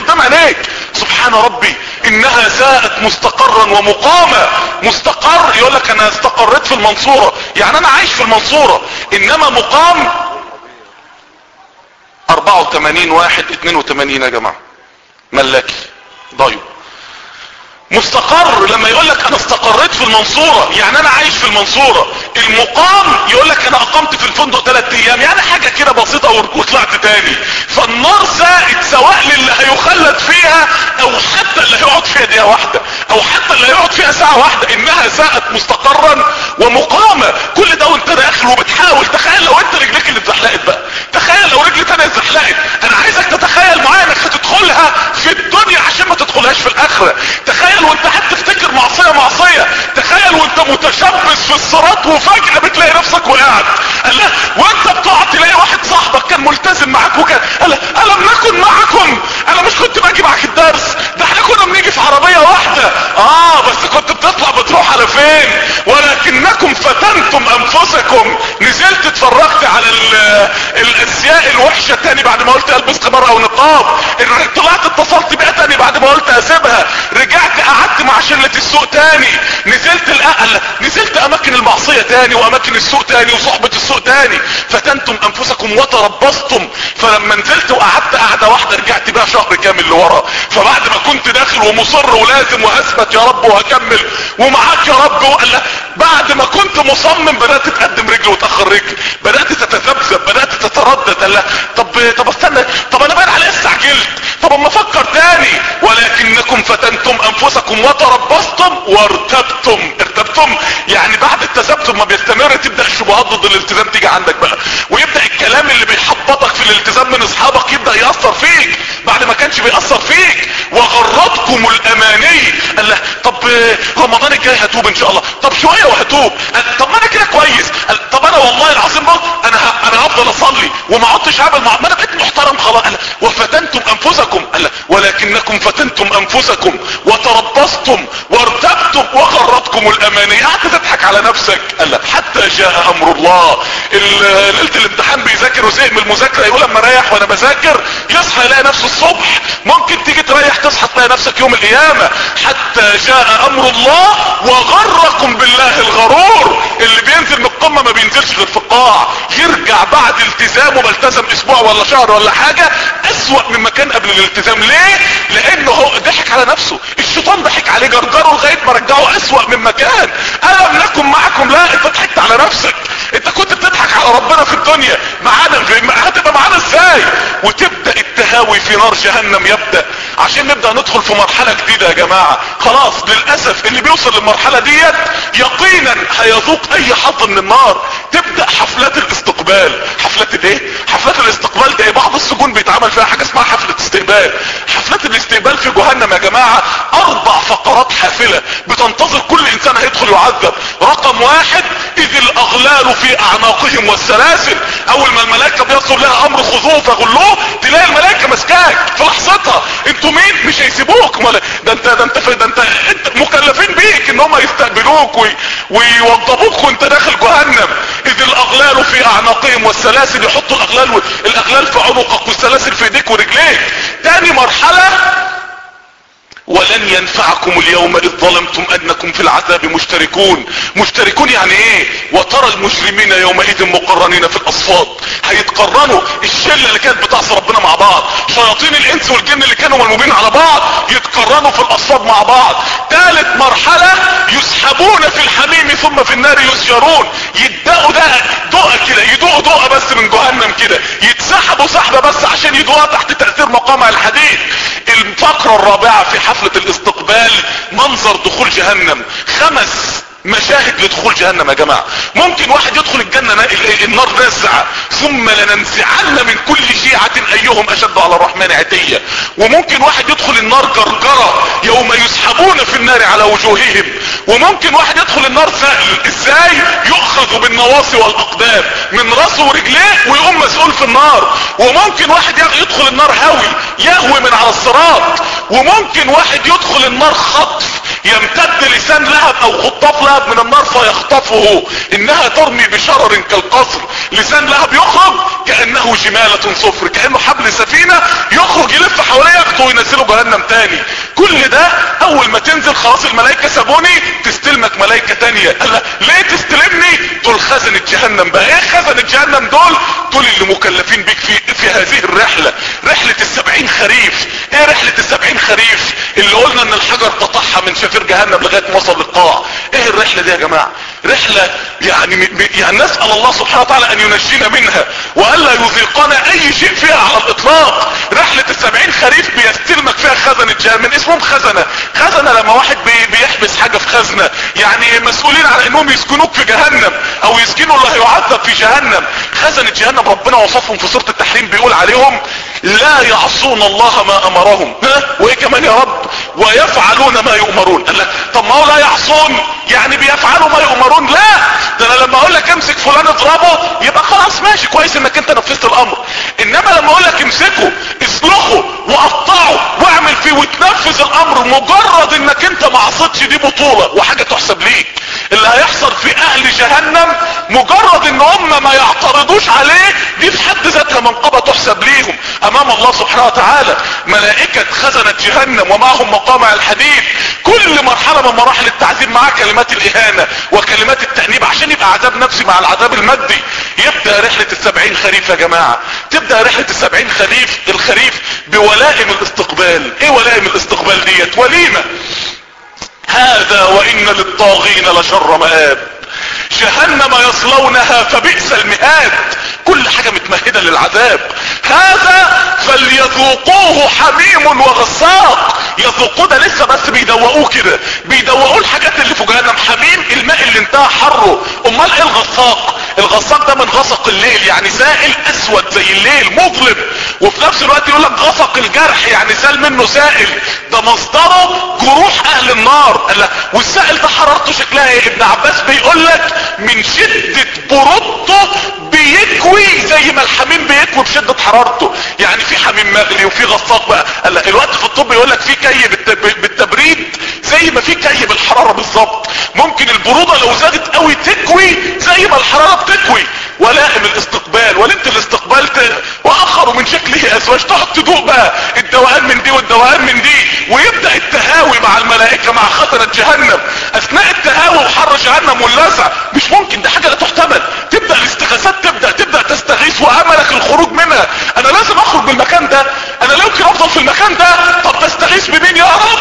رجليك. سبحان ربي انها ساءت مستقرا ومقاما. مستقر يقول لك انا استقريت في المنصورة، يعني انا عايش في المنصورة، انما مقام اربعة وثمانين واحد اثنين وثمانين يا جماعة ملاكي ضايو. مستقر لما يقول لك انا استقريت في المنصورة يعني انا عايش في المنصورة. المقام يقول لك انا اقمت في الفندق ثلاث ايام، يعني حاجة كده بسيطة وطلعت تاني. فالنار ساءت سواء للي هيخلد فيها او حتى اللي هيقعد فيها دقيقة واحدة او حتى اللي هيقعد فيها ساعة واحدة، انها ساءت مستقرا ومقامة. كل ده وانت داخل وبتحاول. تخيل لو انت رجلك اللي اتزحلقت بقى، تخيل لو رجلي تانية اتزحلقت. انا عايزك تتخيل معايا انك هتدخلها في الدنيا عشان ما تدخلهاش في الاخرة. تخيل وانت هتفتكر معصية معصية، تخيل وانت متشبث في الصراط وفجأة بتلاقي نفسك وقعت. قال لا وانت بتقعد تلاقي واحد صاحبك كان ملتزم معاك وكان قال لا الم نكن معكم، انا مش كنت باجي معاك الدرس، ده احنا كنا بنيجي في عربية واحدة. اه بس كنت بتطلع بتروح على فين؟ ولكنكم فتنتم انفسكم. نزلت اتفرجت على الازياء الوحشة تاني بعد ما قلت البس قمار او نقاب، طلعت اتصلت بيها تاني بعد ما قلت اسيبها، رجعت قعدت مع شلة السوق تاني، نزلت الأقل نزلت اماكن المعصية تاني واماكن السوق تاني وصحبة السوق تاني. فتنتم انفسكم وتربصتم. فلما نزلت وقعدت قعدة واحدة رجعت بيها شهر كامل لورا. فبعد ما كنت داخل ومصر ولازم وهثبت يا رب وهكمل ومعاك يا رب وقال بعد ما كنت مصمم بدأت تقدم رجل وتأخر رجل، بدأت تتذبذب، بدأت تتردد. قال طب طب استنى، طب انا باين على استعجلت، طب اما افكر تاني. ولكنكم فتنتم انفسكم وتربصتم وارتبتم. ارتبتم يعني بعد التذبذب ما بيستمر تبدأ الشبهات ضد الالتزام تيجي عندك بقى، ويبدأ الكلام اللي بيحبطك في الالتزام من اصحابك يبدأ يأثر فيك بعد ما كانش بيأثر فيك. وغرتكم الاماني. قال له طب رمضان الجاي هتوب ان شاء الله، طب شوية وهتوب، طب ما انا كده كويس، طب انا والله العظيم انا ه... انا هفضل اصلي وما عدتش هعمل مع... ما انا بقيت محترم خلاص. قال وفتنتم انفسكم. قال ولكنكم فتنتم انفسكم وتربصتم وارتبتم وغرتكم الاماني. قعدت تضحك على نفسك. قال حتى جاء امر الله. ليله الامتحان بيذاكر وزهق من المذاكره يقول اما اريح وانا بذاكر، يصحى يلاقي نفسه الصبح. ممكن تيجي تريح تصحى تلاقي نفسك يوم القيامه. حتى جاء امر الله وغركم بالله الغرور. اللي بينزل من القمه ما بينزلش غير في القاع، يرجع بعد التزامه ما التزم اسبوع ولا شهر ولا حاجه اسوأ مما كان قبل الالتزام. ليه؟ لانه هو ضحك على نفسه، الشيطان ضحك عليه جرجره لغايه ما رجعه اسوأ مما كان. الم نكن معكم؟ لا، انت ضحكت على نفسك. انت كنت بتضحك على ربنا في الدنيا، معانا هتبقى معانا ازاي؟ وتبدا التهاوي في نار جهنم يبدا، عشان نبدا ندخل في مرحله جديده يا جماعه. خلاص للاسف اللي بيوصل للمرحله ديت يقينا هيذوق اي حظ من النار. تبدا حفلات الاستقبال. حفلات الايه؟ حفلات الاستقبال ده بعض السجون بيتعمل فيها حاجه اسمها حفله استقبال. حفلات الاستقبال في جهنم يا جماعه اربع فقرات حافله بتنتظر كل انسان هيدخل يعذب. رقم واحد اذ الاغلال في اعناقهم والسلاسل. اول ما الملائكه بيصل لها امر خذوه فغلوه تلاقي الملائكه ماسكاك في لحظتها. انتوا مين؟ مش هيسيبوك. ده انت ده انت ده انت, انت مكلفين بيك ان هم يستقبلوك وي ويوضبوك وانت داخل جهنم. اذ الاغلال في اعناقهم والسلاسل، يحطوا الاغلال الاغلال في عنقك والسلاسل في ايديك ورجليك. تاني مرحله ولن ينفعكم اليوم اذ ظلمتم انكم في العذاب مشتركون. مشتركون يعني ايه؟ وترى المجرمين يومئذ مقرنين في الاصفاد. هيتقرنوا الشله اللي كانت بتعصي ربنا مع بعض، شياطين الانس والجن اللي كانوا ملمومين على بعض يتقرنوا في الاصفاد مع بعض. ثالث مرحله يسحبون في الحميم ثم في النار يسجرون. يدقوا ده دقه كده، يدقوا دقه بس من جهنم كده، يتسحبوا سحبه بس عشان يدوها تحت تاثير مقامع الحديد. الفقره الرابعه في حفلة الاستقبال منظر دخول جهنم. خمس مشاهد لدخول جهنم يا جماعة. ممكن واحد يدخل الجنة النار نزعة، ثم لننزعن من كل شيعة ايهم اشد على الرحمن عتية. وممكن واحد يدخل النار جرجرة يوم يسحبون في النار على وجوههم. وممكن واحد يدخل النار سهل ازاي؟ يؤخذ بالنواصي والاقدام من راسه ورجليه ويقوم مسؤول في النار. وممكن واحد يدخل النار هاوي يهوي من على الصراط. وممكن واحد يدخل النار خطف يمتد لسان لهب او خطاف لهب من النار فيخطفه، انها ترمي بشرر كالقصر. لسان لهب يخرج كأنه جمالة صفر، كأنه حبل سفينة يخرج يلف حواليه ياخده وينزله جهنم تاني. كل ده اول ما تنزل خلاص الملائكة سابوني، تستلمك ملائكة تانية. قال ليه تستلمني؟ دول خزنة جهنم. بقى ايه خزنة جهنم دول؟ دول اللي مكلفين بيك في, في هذه الرحلة، رحلة السبعين خريف. ايه رحلة السبعين خريف اللي قلنا ان الحجر قطعها من شفير جهنم لغاية ما وصل للقاع؟ ايه الرحلة دي يا جماعة؟ رحلة يعني يعني نسأل الله سبحانه وتعالى ان ينجينا منها والا يذيقنا اي شيء فيها على الاطلاق. رحلة السبعين خريف بيستلمك فيها خزنة جهنم. من اسمهم خزنة. خزنة لما واحد بي بيحبس حاجة في خزنة، يعني مسؤولين على انهم يسكنوك في جهنم او يسكنوا اللي هيعذب في جهنم. خزنة جهنم ربنا وصفهم في سورة التحريم، بيقول عليهم لا يعصون الله ما امرهم، ها وايه كمان يا رب؟ ويفعلون ما يؤمرون. قال لك طب ما هو لا يعصون يعني بيفعلوا ما يؤمرون؟ لا، ده انا لما اقول لك امسك فلان اضربه يبقى خلاص ماشي كويس انك انت نفذت الامر، انما لما اقول لك امسكه اصلحه وقطعه واعمل فيه وتنفذ الامر مجرد انك انت ما عصيتش، دي بطولة وحاجة تحسب ليك. اللي هيحصل في اهل جهنم مجرد ان هم ما يعترضوش عليه، دي في حد ذاتها منقبة تحسب ليهم امام الله سبحانه وتعالى. ملائكة خزنة جهنم ومعهم مقامع الحديد. كل مرحلة من مراحل التعذيب معاه كلمات الاهانة وكلمات التأنيب عشان يبقى عذاب نفسي مع العذاب المادي. يبدأ رحلة السبعين خريف يا جماعة، تبدأ رحلة السبعين خريف الخريف بولائم الاستقبال. ايه ولائم الاستقبال ديت؟ وليمة. هذا وان للطاغين لشر مآب، جهنم يصلونها فبئس المهاد. كل حاجة متمهدة للعذاب. هذا فليذوقوه حميم وغساق. يذوقوه ده لسه بس بيدوقوه كده، بيدوقوه الحاجات اللي في جهنم. حميم الماء اللي انتهى حره. امال ايه الغساق؟ الغساق ده من غسق الليل، يعني سائل اسود زي الليل مظلم، وفي نفس الوقت يقول لك غسق الجرح يعني سال منه سائل. ده مصدره جروح اهل النار. والسائل ده حرارته شكلها ايه؟ ابن عباس بيقول لك من شدة برودته بيكوي زي ما الحميم بيكوي بشدة حرارته. يعني في حميم مغلي وفي غساق بقى. الوقت في الطب يقول لك في كي بالتبريد زي ما في كي بالحرارة بالظبط. ممكن البرودة لو زادت قوي تكوي زي ما الحرارة بتكوي. ولائم الاستقبال، وليمة الاستقبال واخر من شكله ازواج. تقعد تدوق بقى الدوقان من دي والدوقان من دي، ويبدأ التهاوي مع الملائكة مع خطرة جهنم اثناء التهاوي وحر جهنم واللسع. مش ممكن، ده حاجة لا تحتمل. تبدأ الاستغاثات، تبدأ تبدأ تستغيث واملك الخروج منها. انا لازم اخرج من المكان ده، انا لا يمكن افضل في المكان ده. طب تستغيث بمين يا رب؟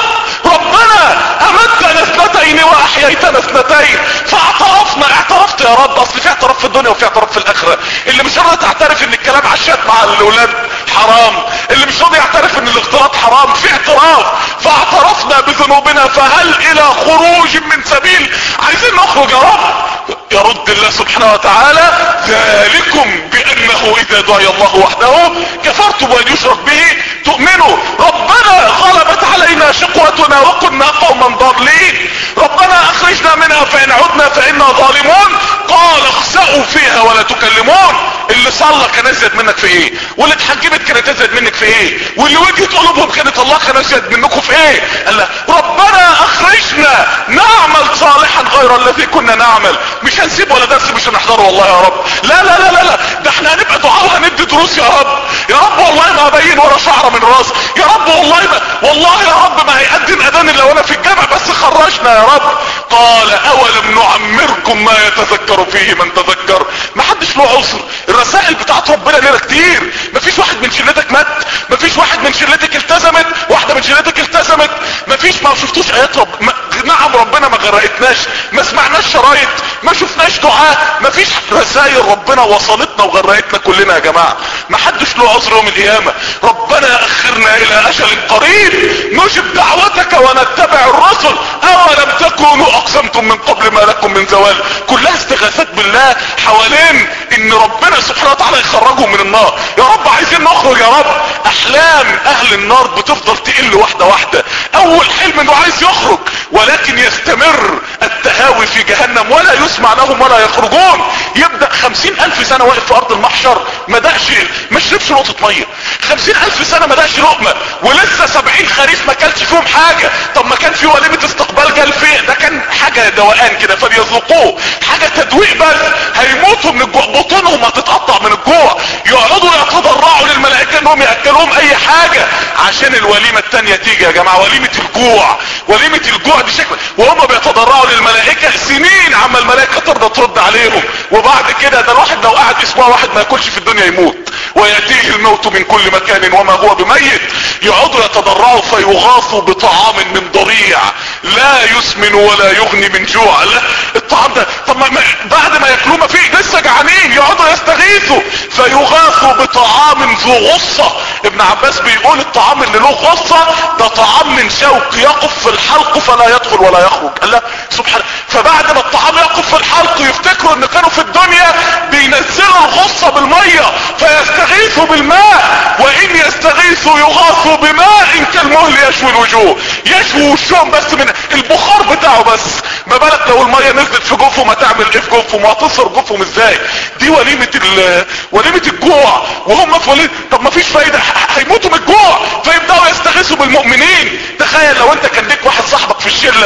ربنا امتنا اثنتين واحييتنا اثنتين فاعترفنا. اعترفت يا رب. اصل في اعتراف في الدنيا وفي اعتراف في الاخرة. اللي مش راضي تعترف ان الكلام عشات مع الاولاد حرام، اللي مش راضي يعترف ان الاختلاط حرام، في اعتراف. فاعترفنا بذنوبنا فهل الى خروج من سبيل؟ عايزين نخرج يا رب. يرد الله سبحانه وتعالى ذلكم بانه اذا دعي الله وحده كفرتم وان يشرك به تؤمنوا. ربنا غلبت علينا شقوتنا وكنا قوما ضالين. ربنا اخرجنا منها فان عدنا فانا ظالمون. قال اخسأوا فيها ولا تكلمون. اللي صلى كان ازيد منك في ايه؟ واللي اتحجبت كانت ازيد منك في ايه؟ واللي وجهت قلوبهم كانت الله كان ازيد منكم في ايه؟ قال ربنا اخرجنا نعمل صالحا غير الذي كنا نعمل. مش هنسيب ولا درس مش هنحضره والله يا رب. لا لا لا لا لا، ده احنا هنبقى دعاء وهندي دروس يا رب. يا رب والله ما ابين ولا شعره من راس. يا رب والله ما والله يا رب ما هيأذن اذان الا وانا في الجامع، بس خرجنا يا رب. قال اولم نعمركم ما يتذكر فيه من تذكر. ما حدش له عذر. الرسائل بتاعت ربنا لنا كتير. مفيش واحد من شلتك مات، مفيش واحد من شلتك التزمت، واحدة من شلتك التزمت، مفيش ما شفتوش ايات رب. ما نعم ربنا ما غرقتناش، ما سمعناش شرايط، ما شفناش دعاء، مفيش رسائل ربنا وصلتنا وغرقتنا كلنا يا جماعة. ما حدش له عذر يوم القيامة. ربنا اخرنا الى اجل قريب نجب دعوتك ونتبع الرسل اولم تكونوا اقسمتم من قبل ما لكم من زوال. كلها استغاثات بالله حوالين ان ربنا سبحانه وتعالى يخرجهم من النار. يا رب عايزين نخرج يا رب. احلام اهل النار بتفضل تقل واحدة واحدة. اول حلم انه عايز يخرج، ولكن يستمر التهاوي في جهنم ولا يسمع لهم ولا يخرجون. يبدأ خمسين الف سنة واقف في ارض المحشر ما دقش ما شربش نقطة مية، خمسين الف سنة ما دقش لقمة، ولسه سبعين خريف ما كلش فيهم حاجة. طب ما كان في وليمة استقبال جلفيه، ده كان حاجة دوقان كده فليذوقوه، حاجة تدويق بس. هيموتوا من الجوع، بطونهم هتتقطع من الجوع، يقعدوا يتضرعوا للملائكة انهم يأكلوهم اي حاجة عشان الوليمة التانية تيجي. يا جماعة وليمة الجوع، وليمة الجوع دي شكل، وهم بيتضرعوا للملائكة سنين عما الملائكة ترضى ترد عليهم. وبعد كده ده الواحد لو قعد اسبوع واحد ما ياكلش في الدنيا يموت، ويأتيه الموت من كل مكان وما هو بميت. يقعدوا يتضرعوا فيغاثوا بطعام من ضريع لا يسمن ولا يغني من جوع. لا الطعام ده، طب ما بعد ما ياكلوه ما فيه، لسه جعانين، يقعدوا يستغيثوا فيغاثوا بطعام ذو غصة. ابن عباس بيقول الطعام اللي له غصة ده طعام من شوك يقف في الحلق فلا يدخل ولا يخرج. الله سبحانه. فبعد ما الطعام يقف في الحلق يفتكروا ان كانوا في الدنيا بينزلوا الغصة بالمية فيستغيثوا بالماء، وان يستغيثوا يغاثوا بماء كالمهل يشوي الوجوه. يشوي وشهم بس من البخار بتاعه بس، ما بالك لو المية نزلت في جوفهم هتعمل ايه في جوفهم وهتصر جوفهم ازاي؟ دي وليمة ال وليمة الجوع وهم في وليمة. طب ما فيش فايدة، هيموتوا من الجوع فيبدأوا يستغيثوا بالمؤمنين. تخيل لو انت كان ليك واحد صاحبك في الشلة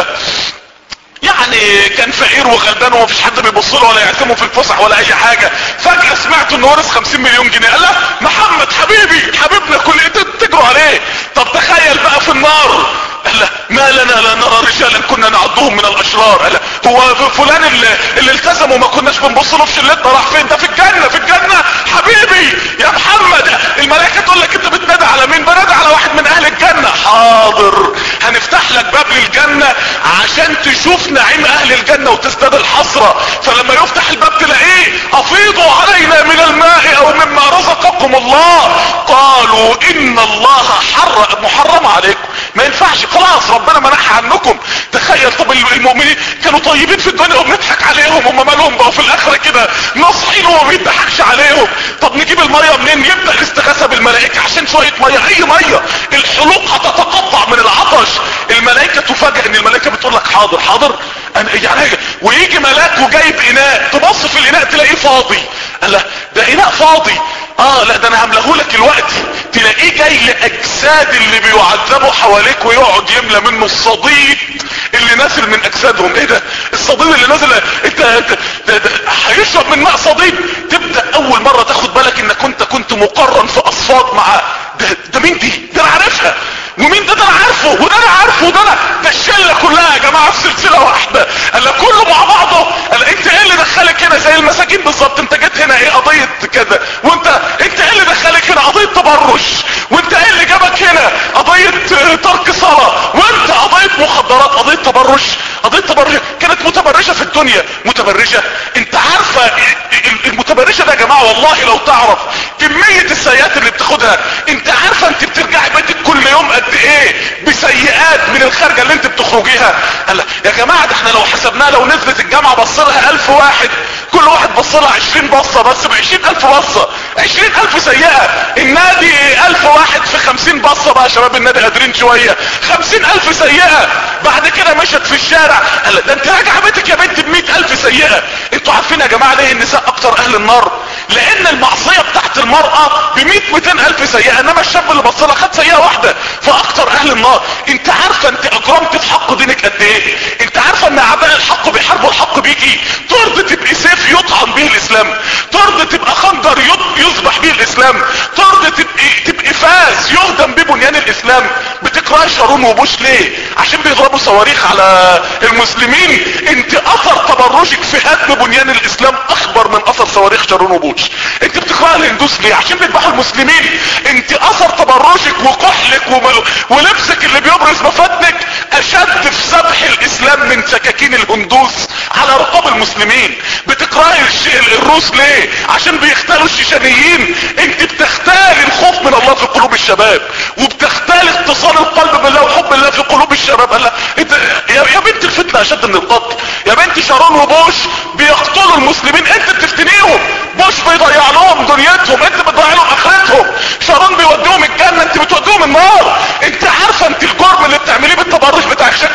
يعني كان فقير وغلبان ومفيش حد بيبص له ولا يعتمه في الفسح ولا اي حاجة، فجأة سمعت انه ورث خمسين مليون جنيه. قال له محمد حبيبي حبيبنا كل ايه تجروا عليه. طب تخيل بقى في النار، قال له ما لنا لا نرى رجالا كنا نعدهم من الاشرار. قال له هو فلان اللي, اللي التزم وما كناش بنبص له في شلتنا راح فين؟ ده في الجنة في الجنة حبيبي يا محمد. الملائكة تقول لك انت بتنادى على مين؟ بنادى على واحد من اهل الجنة. حاضر هنفتح لك باب للجنة عشان تشوف نعيم اهل الجنة وتزداد الحسرة. فلما يفتح الباب تلاقيه افيضوا علينا من الماء او مما رزقكم الله. قالوا ان الله حرم محرم عليكم، ما ينفعش خلاص ربنا منحها عنكم. تخيل طب المؤمنين كانوا طيبين في الدنيا وبنضحك عليهم، هم مالهم بقوا في الاخرة كده نصحين وما بيضحكش عليهم. طب نجيب المية منين؟ يبدأ الاستغاثة بالملائكة عشان شوية مية، اي مية، الحلوق هتتقطع من العطش. الملائكة تفاجئ ان الملائكة بتقول لك حاضر حاضر أنا يعني. ويجي ملاك وجايب اناء، تبص في الاناء تلاقيه فاضي. قال له ده اناء فاضي. اه لا ده انا هملهولك الوقت. تلاقيه جاي لاجساد اللي بيعذبوا حواليك ويقعد يملى منه الصديد اللي نازل من اجسادهم. ايه ده الصديد اللي نازل؟ انت ده ده هيشرب من ماء صديد. تبدأ اول مرة تاخد بالك انك كنت كنت مقرن في اصفاد معاه. ده, ده مين دي؟ ده انا عارفها. ومين ده؟ ده انا عارفه وده انا عارفه وده انا. ده الشله كلها يا جماعه في سلسله واحده. قال كله مع بعضه. قال انت ايه اللي دخلك هنا؟ زي المساجين بالظبط. انت جيت هنا ايه قضيه كده، وانت انت ايه اللي دخلك هنا؟ قضيه تبرج. وانت ايه اللي جابك هنا؟ قضيه ترك صلاه. وانت قضيه مخدرات. قضيه تبرج. قضيه تبرج. كانت متبرجه في الدنيا. متبرجه. انت عارفه المتبرجه ده يا جماعه والله لو تعرف كميه السيئات اللي بتاخدها. انت عارفه انت بترجعي بيتك كل يوم قد ايه بسيئات من الخارجه اللي انت بتخرجيها؟ قال يا جماعه ده احنا لو حسبناها لو نزلت الجامعه بص لها الف واحد، كل واحد بص لها عشرين بصه بس بعشرين الف بصه، عشرين الف سيئه. النادي الف واحد في خمسين بصه بقى، شباب النادي قادرين شويه، خمسين الف سيئه. بعد كده مشت في الشارع. قال ده انت راجعه بيتك يا بنت بمئة الف سيئه. انتوا عارفين يا جماعه ليه النساء اكتر اهل النار؟ لان المعصيه بتاعت المراه بمئة مئتين الف سيئه، انما الشاب اللي بص لها خد سيئه واحده فاكتر اهل النار. انت عارفه انت اجرمت في حق دينك قد ايه؟ انت عارفه ان اعداء الحق بيحاربوا الحق بيكي؟ ترضى تبقي سيف يطعن به الاسلام؟ ترضى تبقى خنجر يذبح به الاسلام؟ ترضى تبقي تبقي فاس يهدم به بنيان الاسلام؟ بتكرهي شارون وبوش ليه؟ عشان بيضربوا صواريخ على المسلمين. انت اثر تبرجك في هدم بنيان الاسلام اكبر من اثر صواريخ شارون وبوش. انت بتكرهي الهندوس ليه؟ عشان بيذبحوا المسلمين. انت اثر تبرجك وكحلك ولبسك اللي بيبرز مفاتنك اشد في ذبح الاسلام من سكاكين الهندوس على رقاب المسلمين. بتكرهي الروس ليه؟ عشان بيختالوا الشيشانيين. انت بتختالي الخوف من الله في قلوب الشباب، وبتختالي اتصال القلب بالله وحب الله في قلوب الشباب. قال انت يا بنت الفتنه اشد من القتل. يا بنت شارون وبوش بيقتلوا المسلمين، انت بتفتنيهم. بوش بيضيع لهم دنيتهم، انت بتضيع لهم اخرتهم. شارون بيوديهم الجنه،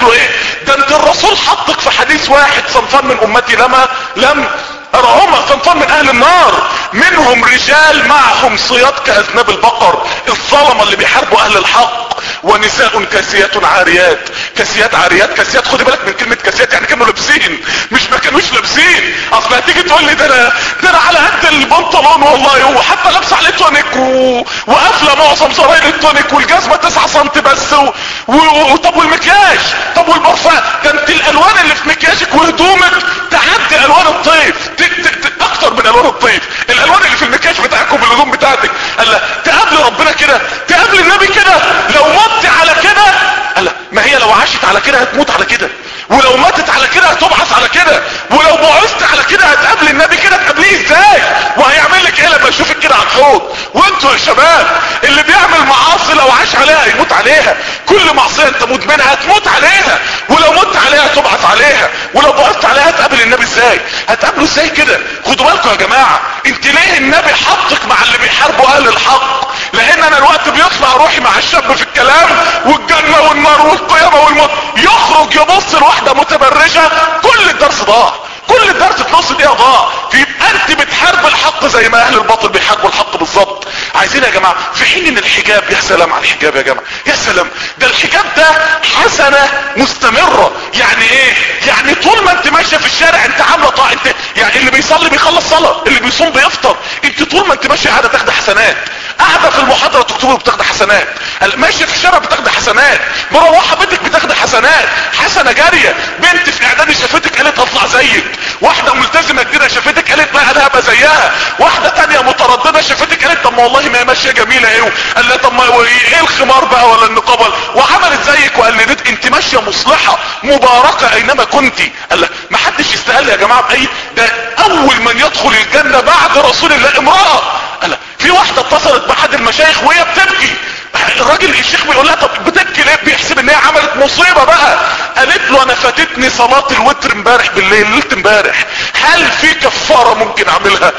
شكله ايه؟ ده انت الرسول حطك في حديث واحد: صنفان من امتي لما لم ارهما، صنفان من اهل النار، منهم رجال معهم صياد كاذناب البقر، الظلمه اللي بيحاربوا اهل الحق، ونساء كاسيات عاريات. كاسيات عاريات، كاسيات خدي بالك من كلمه كاسيات، يعني كانوا لابسين مش ما كانوش لابسين. اصل هتيجي تقول لي ده انا ده انا على قد البنطلون والله، وحتى لابس عليه تونيك و... وقافله معظم زراير التونيك، والجزمه تسعة سم بس و... و... طب والمكياج، طب والبرفان، ده انت الالوان اللي في مكياجك وهدومك تعدي الوان الطيف، ت... ت... ت... اكتر من الوان الطيف. الالوان اللي في المكياج بتاعك وبالهدوم بتاعتك، قال لا تقابل ربنا كده، تقابل النبي كده، لو مت على كده، قال لا ما هي لو عاشت على كده هتموت على كده، ولو ماتت على كده هتبعث على كده، ولو بعثت على كده هتقابل النبي كده، تقابليه ازاي؟ وهيعمل لك ايه لما يشوفك كده على الحوض؟ وانتوا يا شباب اللي بيعمل معاصي لو عاش عليها هيموت عليها، كل معصيه انت مدمنها هتموت عليها، ولو مت عليها هتبعث عليها، ولو بعثت عليها هتقابل النبي ازاي؟ هتقابله ازاي كده؟ خدوا بالكم يا جماعه، انت ليه النبي حطك مع اللي بيحاربوا اهل الحق؟ لان انا الوقت بيطلع روحي مع الشاب في الكلام والجنه والنار والقيامه والموت، يخرج يبص لواحده متبرجه، كل الدرس ضاع، كل الدرس في نص دقيقه ضاع. يبقى انت بتحارب الحق زي ما اهل الباطل بيحاربوا الحق بالظبط. عايزين يا جماعه في حين ان الحجاب، يا سلام على الحجاب يا جماعه، يا سلام، ده الحجاب ده حسنه مستمره. يعني ايه؟ يعني طول ما انت ماشيه في الشارع انت عامله طاعه، انت يعني اللي بيصلي بيخلص صلاه، اللي بيصوم بيفطر، انت طول ما انت ماشيه قاعده تاخد حسنات، قاعده في المحاضره تكتبي بتاخد حسنات، ماشيه في الشارع بتاخد حسنات، مروحه بيتك بتاخد حسنات، حسنه جاريه. بنت في اعدادي شافتك قالت هطلع زيك، واحده ملتزمه جديده شافتك قالت لا انا هبقى زيها، واحده تانية متردده شافتك قالت طب ما والله ما هي ماشيه جميله ايه، قال لها طب ما ايه الخمار بقى ولا النقاب، وعملت زيك وقلدت، انت ماشيه مصلحه مباركه اينما كنتي. قال لها ما حدش يستقل يا جماعه باي، ده اول من يدخل الجنه بعد رسول الله امراه. قال في واحده اتصلت باحد المشايخ وهي بتبكي، الراجل الشيخ بيقول لها طب بتبكي ليه؟ بيحسب ان هي عملت مصيبه بقى. قالت له انا فاتتني صلاه الوتر امبارح بالليل، ليله امبارح، هل في كفاره ممكن اعملها؟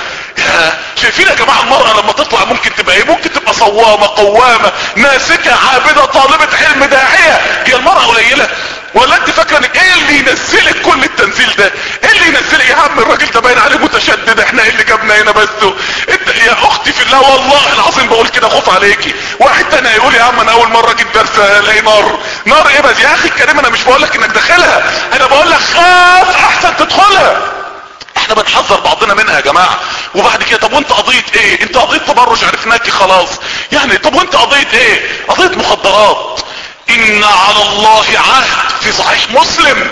شايفين يا جماعه المراه لما تطلع ممكن تبقى ايه؟ ممكن تبقى صوامه، قوامه، ناسكه، عابده، طالبه علم، داعيه. هي المراه قليله؟ ولا انت فاكره انك ايه اللي ينزلك كل التنزيل ده؟ ايه اللي ينزلك يا عم؟ الراجل ده باين عليه متشدد، احنا ايه اللي جابنا هنا بس؟ انت يا اختي في الله والله العظيم بقول كده خوف عليكي. واحد تاني هيقول يا عم انا اول مره جيت درس الاقي نار، نار ايه بس يا اخي الكريم؟ انا مش بقول لك انك داخلها، انا بقول لك خاف احسن تدخلها. احنا بنحذر بعضنا منها يا جماعه. وبعد كده طب وانت قضيه ايه؟ انت قضيه تبرج عرفناكي خلاص يعني، طب وانت قضيه ايه؟ قضيه مخدرات. ان على الله عهد في صحيح مسلم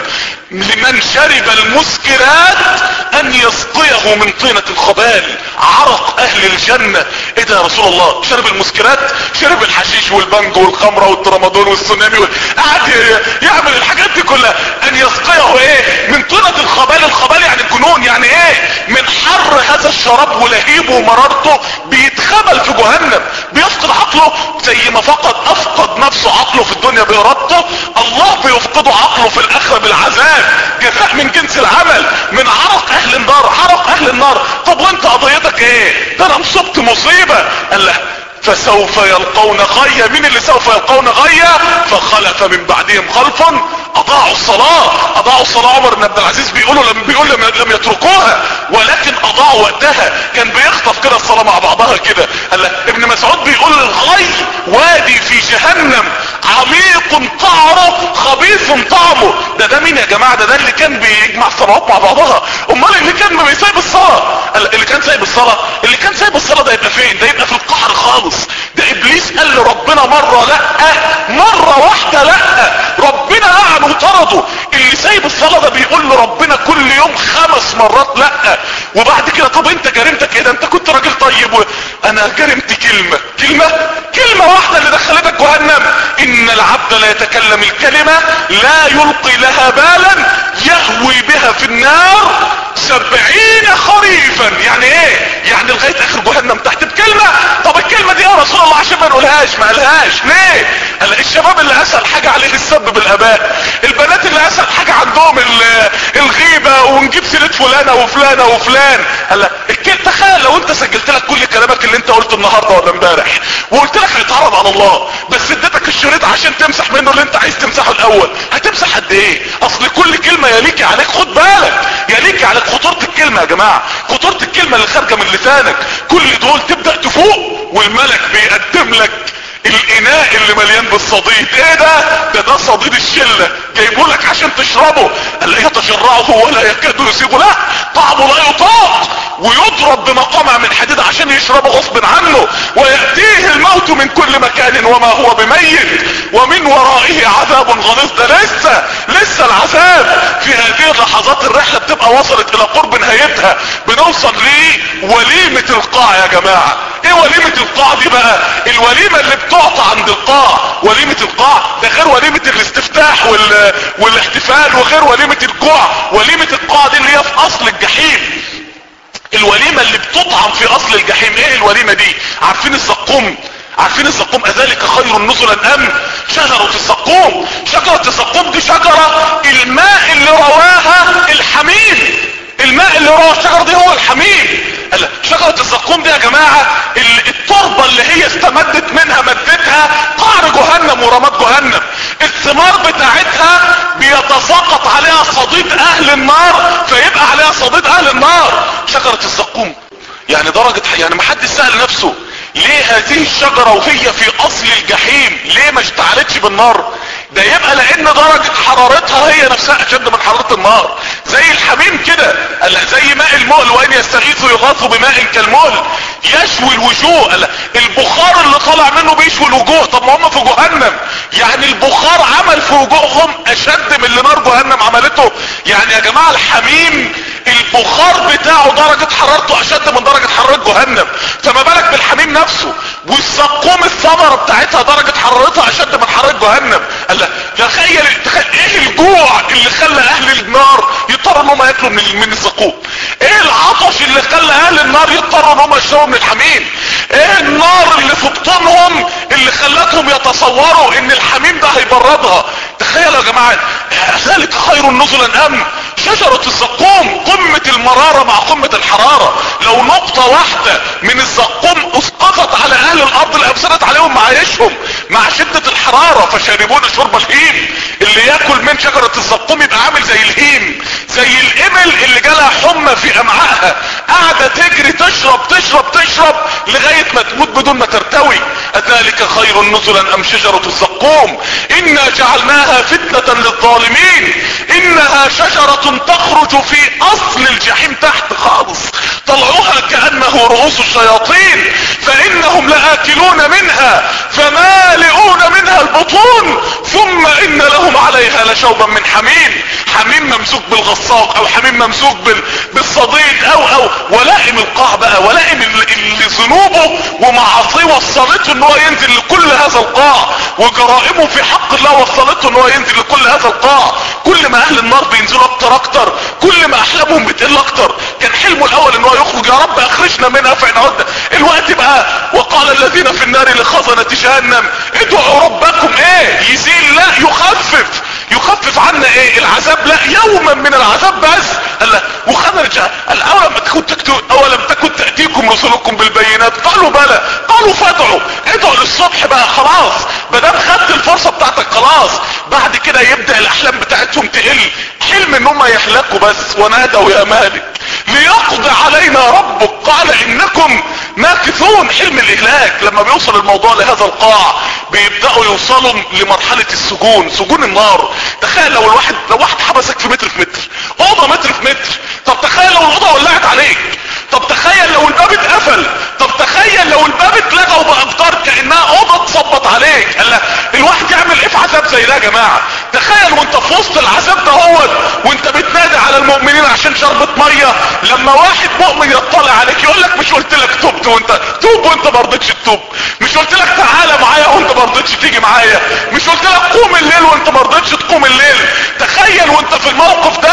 لمن شرب المسكرات ان يسقيه من طينة الخبال عرق اهل الجنة. ايه ده يا رسول الله؟ شرب المسكرات؟ شرب الحشيش والبنجو والخمرة والترامادول والسونامي و... قعد يعمل الحاجات دي كلها. ان يسقيه ايه؟ من طينة الخبال. الخبال يعني الجنون، يعني ايه؟ من حر هذا الشراب ولهيبه ومرارته بيتخبل في جهنم، بيفقد عقله زي ما فقد افقد نفسه عقله في الدنيا بارادته، الله بيفقده عقله في الاخرة بالعذاب، جزاء من جنس العمل، من عرق اهل النار، عرق اهل النار. طب وانت قضيتك ايه؟ ده انا مصبت مصيبة. قال له فسوف يلقون غيا. مين اللي سوف يلقون غيا؟ فخلف من بعدهم خلف اضاعوا الصلاة. اضاعوا الصلاة عمر بن عبد العزيز بيقولوا لم بيقول لم, لم يتركوها ولكن اضاعوا وقتها، كان بيخطف كده الصلاة مع بعضها كده. قال له ابن مسعود بيقول الغي وادي في جهنم عميق قعره خبيث طعمه. ده ده مين يا جماعة؟ ده ده اللي كان بيجمع الصلوات مع بعضها. امال اللي كان ما بيسيب الصلاة، اللي كان سايب الصلاة اللي كان سايب الصلاة ده يبقى فين؟ ده يبقى في القعر خالص. ده ابليس قال لربنا مرة لا، مرة واحدة لا، ربنا لعنه وطرده. اللي سايب الصلاة ده بيقول لربنا كل يوم خمس مرات لا. وبعد كده طب انت جريمتك ايه؟ ده انت كنت راجل طيب و... انا جرمت كلمة كلمة كلمة واحدة اللي دخلتك جهنم. ان العبد لا يتكلم الكلمة لا يلقي لها بالا يهوي بها في النار سبعين خريفا. يعني ايه؟ يعني لغاية اخر جهنم تحت بكلمة. طب الكلمة دي يا رسول الله عشان ما نقولهاش، ما قالهاش ليه؟ قال الشباب اللي اسهل حاجة عليه السب بالاباء، البنات اللي اسهل حاجة عندهم الغيبة ونجيب سيرة فلانة وفلانة وفلان. قال تخيل لو انت سجلت لك كل كلامك اللي انت قلته النهاردة ولا امبارح وقلت لك هيتعرض على الله، بس اديتك الشريط على عشان تمسح منه اللي انت عايز تمسحه الاول. هتمسح قد ايه؟ اصل كل كلمة يليكي عليك، خد بالك يليكي عليك خطورة الكلمة يا جماعة، خطورة الكلمة اللي خارجة من لسانك. كل دول تبدأ تفوق والملك بيقدم لك الاناء اللي مليان بالصديد. ايه ده؟ ده ده صديد الشلة جايبولك عشان تشربه. الا يتجرعه ولا يكاد يسيبه، لا طعمه لا يطاق، ويضرب بمقامع من حديد عشان يشربه غصب عنه. ويأتيه الموت من كل مكان وما هو بميت ومن ورائه عذاب غليظ. ده لسه لسه العذاب. في هذه اللحظات الرحلة بتبقى وصلت الى قرب نهايتها، بنوصل لوليمة القاع يا جماعة. ايه وليمة القاع دي بقى؟ الوليمة اللي بتعطى عند القاع. وليمة القاع ده غير وليمة الاستفتاح وال... والاحتفال، وغير وليمة الجوع. وليمة القاع دي اللي هي في اصل الجحيم، الوليمة اللي بتطعم في اصل الجحيم. ايه الوليمة دي؟ عارفين الزقوم؟ عارفين الزقوم؟ اذلك خير نزلا ام شجرة الزقوم. شجرة الزقوم دي شجرة الماء اللي رواها الحميم، الماء اللي رواه الشجرة دي هو الحميم. شجرة الزقوم دي يا جماعة التربة اللي هي استمدت منها مادتها قعر جهنم ورماد جهنم. الثمار بتاعتها بيتساقط عليها صديد اهل النار، فيبقى عليها صديد اهل النار. شجرة الزقوم يعني درجة، يعني ما حد سأل نفسه ليه هذه الشجرة وهي في اصل الجحيم ليه ما اشتعلتش بالنار؟ ده يبقى لان درجة حرارتها هي نفسها اشد من حرارة النار. زي الحميم كده، زي ماء المهل وان يستغيثوا يغاثوا بماء كالمهل يشوي الوجوه. البخار اللي طالع منه بيشوي الوجوه. طب ما هم في جهنم، يعني البخار عمل في وجوههم اشد من اللي نار جهنم عملته. يعني يا جماعة الحميم البخار بتاعه درجة حرارته اشد من درجة حرارة جهنم، فما بالك بالحميم نفسه. والزقوم الثمرة بتاعتها درجة حرارتها اشد من حرارة جهنم. الله، تخيل تخيل ايه الجوع اللي خلى اهل النار يضطروا ان هم ياكلوا من من الزقوم؟ ايه العطش اللي خلى اهل النار يضطروا ان هم يشربوا من الحميم؟ ايه النار اللي في بطونهم اللي خلتهم يتصوروا ان الحميم ده هيبردها؟ تخيلوا يا جماعة، ذلك خير نزلا ام شجرة الزقوم. قمة المرارة مع قمة الحرارة. لو نقطة واحدة من الزقوم اسقطت على اهل الارض لافسدت عليهم معايشهم مع شدة الحرارة. فشاربون شرب الهيم. اللي ياكل من شجرة الزقوم يبقى عامل زي الهيم، زي الابل اللي جالها حمى في امعائها، قاعدة تجري تشرب تشرب تشرب لغاية ما تموت بدون ما ترتوي. اذلك خير نزلا ام شجرة الزقوم انا جعلناها فتنة للظالمين انها شجرة تخرج في اصل الجحيم تحت خالص، طلعوها كأنه رؤوس الشياطين، فانهم لآكلون منها فمالئون منها البطون ثم ان لهم عليها لشوبا من حميم. حميم ممسوك بالغصاق او حميم ممسوك بال... بالصديد او او ولائم القاع بقى، ولائم اللي ذنوبه ومعاصيه وصلته ان هو ينزل لكل هذا القاع، وجرائمه في حق الله وصلته ان هو ينزل لكل هذا القاع. كل ما اهل النار بينزلوا اكتر اكتر كل ما احلامهم بتقل اكتر. كان حلمه الاول ان هو يخرج، يا رب اخرجنا منها فان عدنا. الوقت بقى وقال الذين في النار لخزنة جهنم ادعوا ربكم. ايه يزيل؟ لا يخفف. يخفف عنا ايه؟ العذاب؟ لا يوما من العذاب بس. قال وخرج قال اولم تكن اولم تكن تاتيكم رسلكم بالبينات قالوا بلى قالوا فادعوا. ادعوا للصبح بقى خلاص، مادام خدت الفرصه بتاعتك خلاص. بعد كده يبدا الاحلام بتاعتهم تقل، حلم ان هم يحلكوا بس. ونادوا يا مالك ليقضي علينا ربك قال انكم ماكثون. حلم الاهلاك. لما بيوصل الموضوع لهذا القاع بيبداوا يوصلوا لمرحله السجون، سجون النار. تخيل لو الواحد لو واحد حبسك في متر في متر، اوضه متر في متر. طب تخيل لو الاوضه ولعت عليك. طب تخيل لو الباب اتقفل. طب تخيل لو الباب اتلغى باقدار كانها اوضه تصبت عليك. قال الواحد يعمل ايه في عذاب زي ده يا جماعه؟ تخيل وانت في وسط العذاب ده هو وانت بتنادي على المؤمنين عشان شربة ميه، لما واحد مؤمن يطلع عليك يقول لك مش قلت لك تبت وانت توب وانت ما رضيتش تتوب؟ مش قلت لك تعالى معايا وانت ما رضيتش تيجي معايا؟ مش قلت لك قوم الليل وانت ما رضيتش تقوم الليل؟ تخيل وانت في الموقف ده،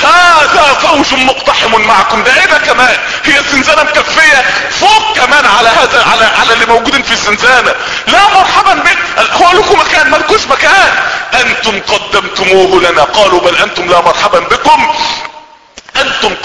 هذا فوج مقتحم معكم. ده ايه ده كمان؟ هي الزنزانه مكفيه فوق كمان على هذا على على اللي موجودين في الزنزانه. لا مرحبا بك. هو لكم مكان؟ مالكوش مكان. انتم قدمتموه لنا قالوا بل انتم لا مرحبا بكم انتم قدمتموه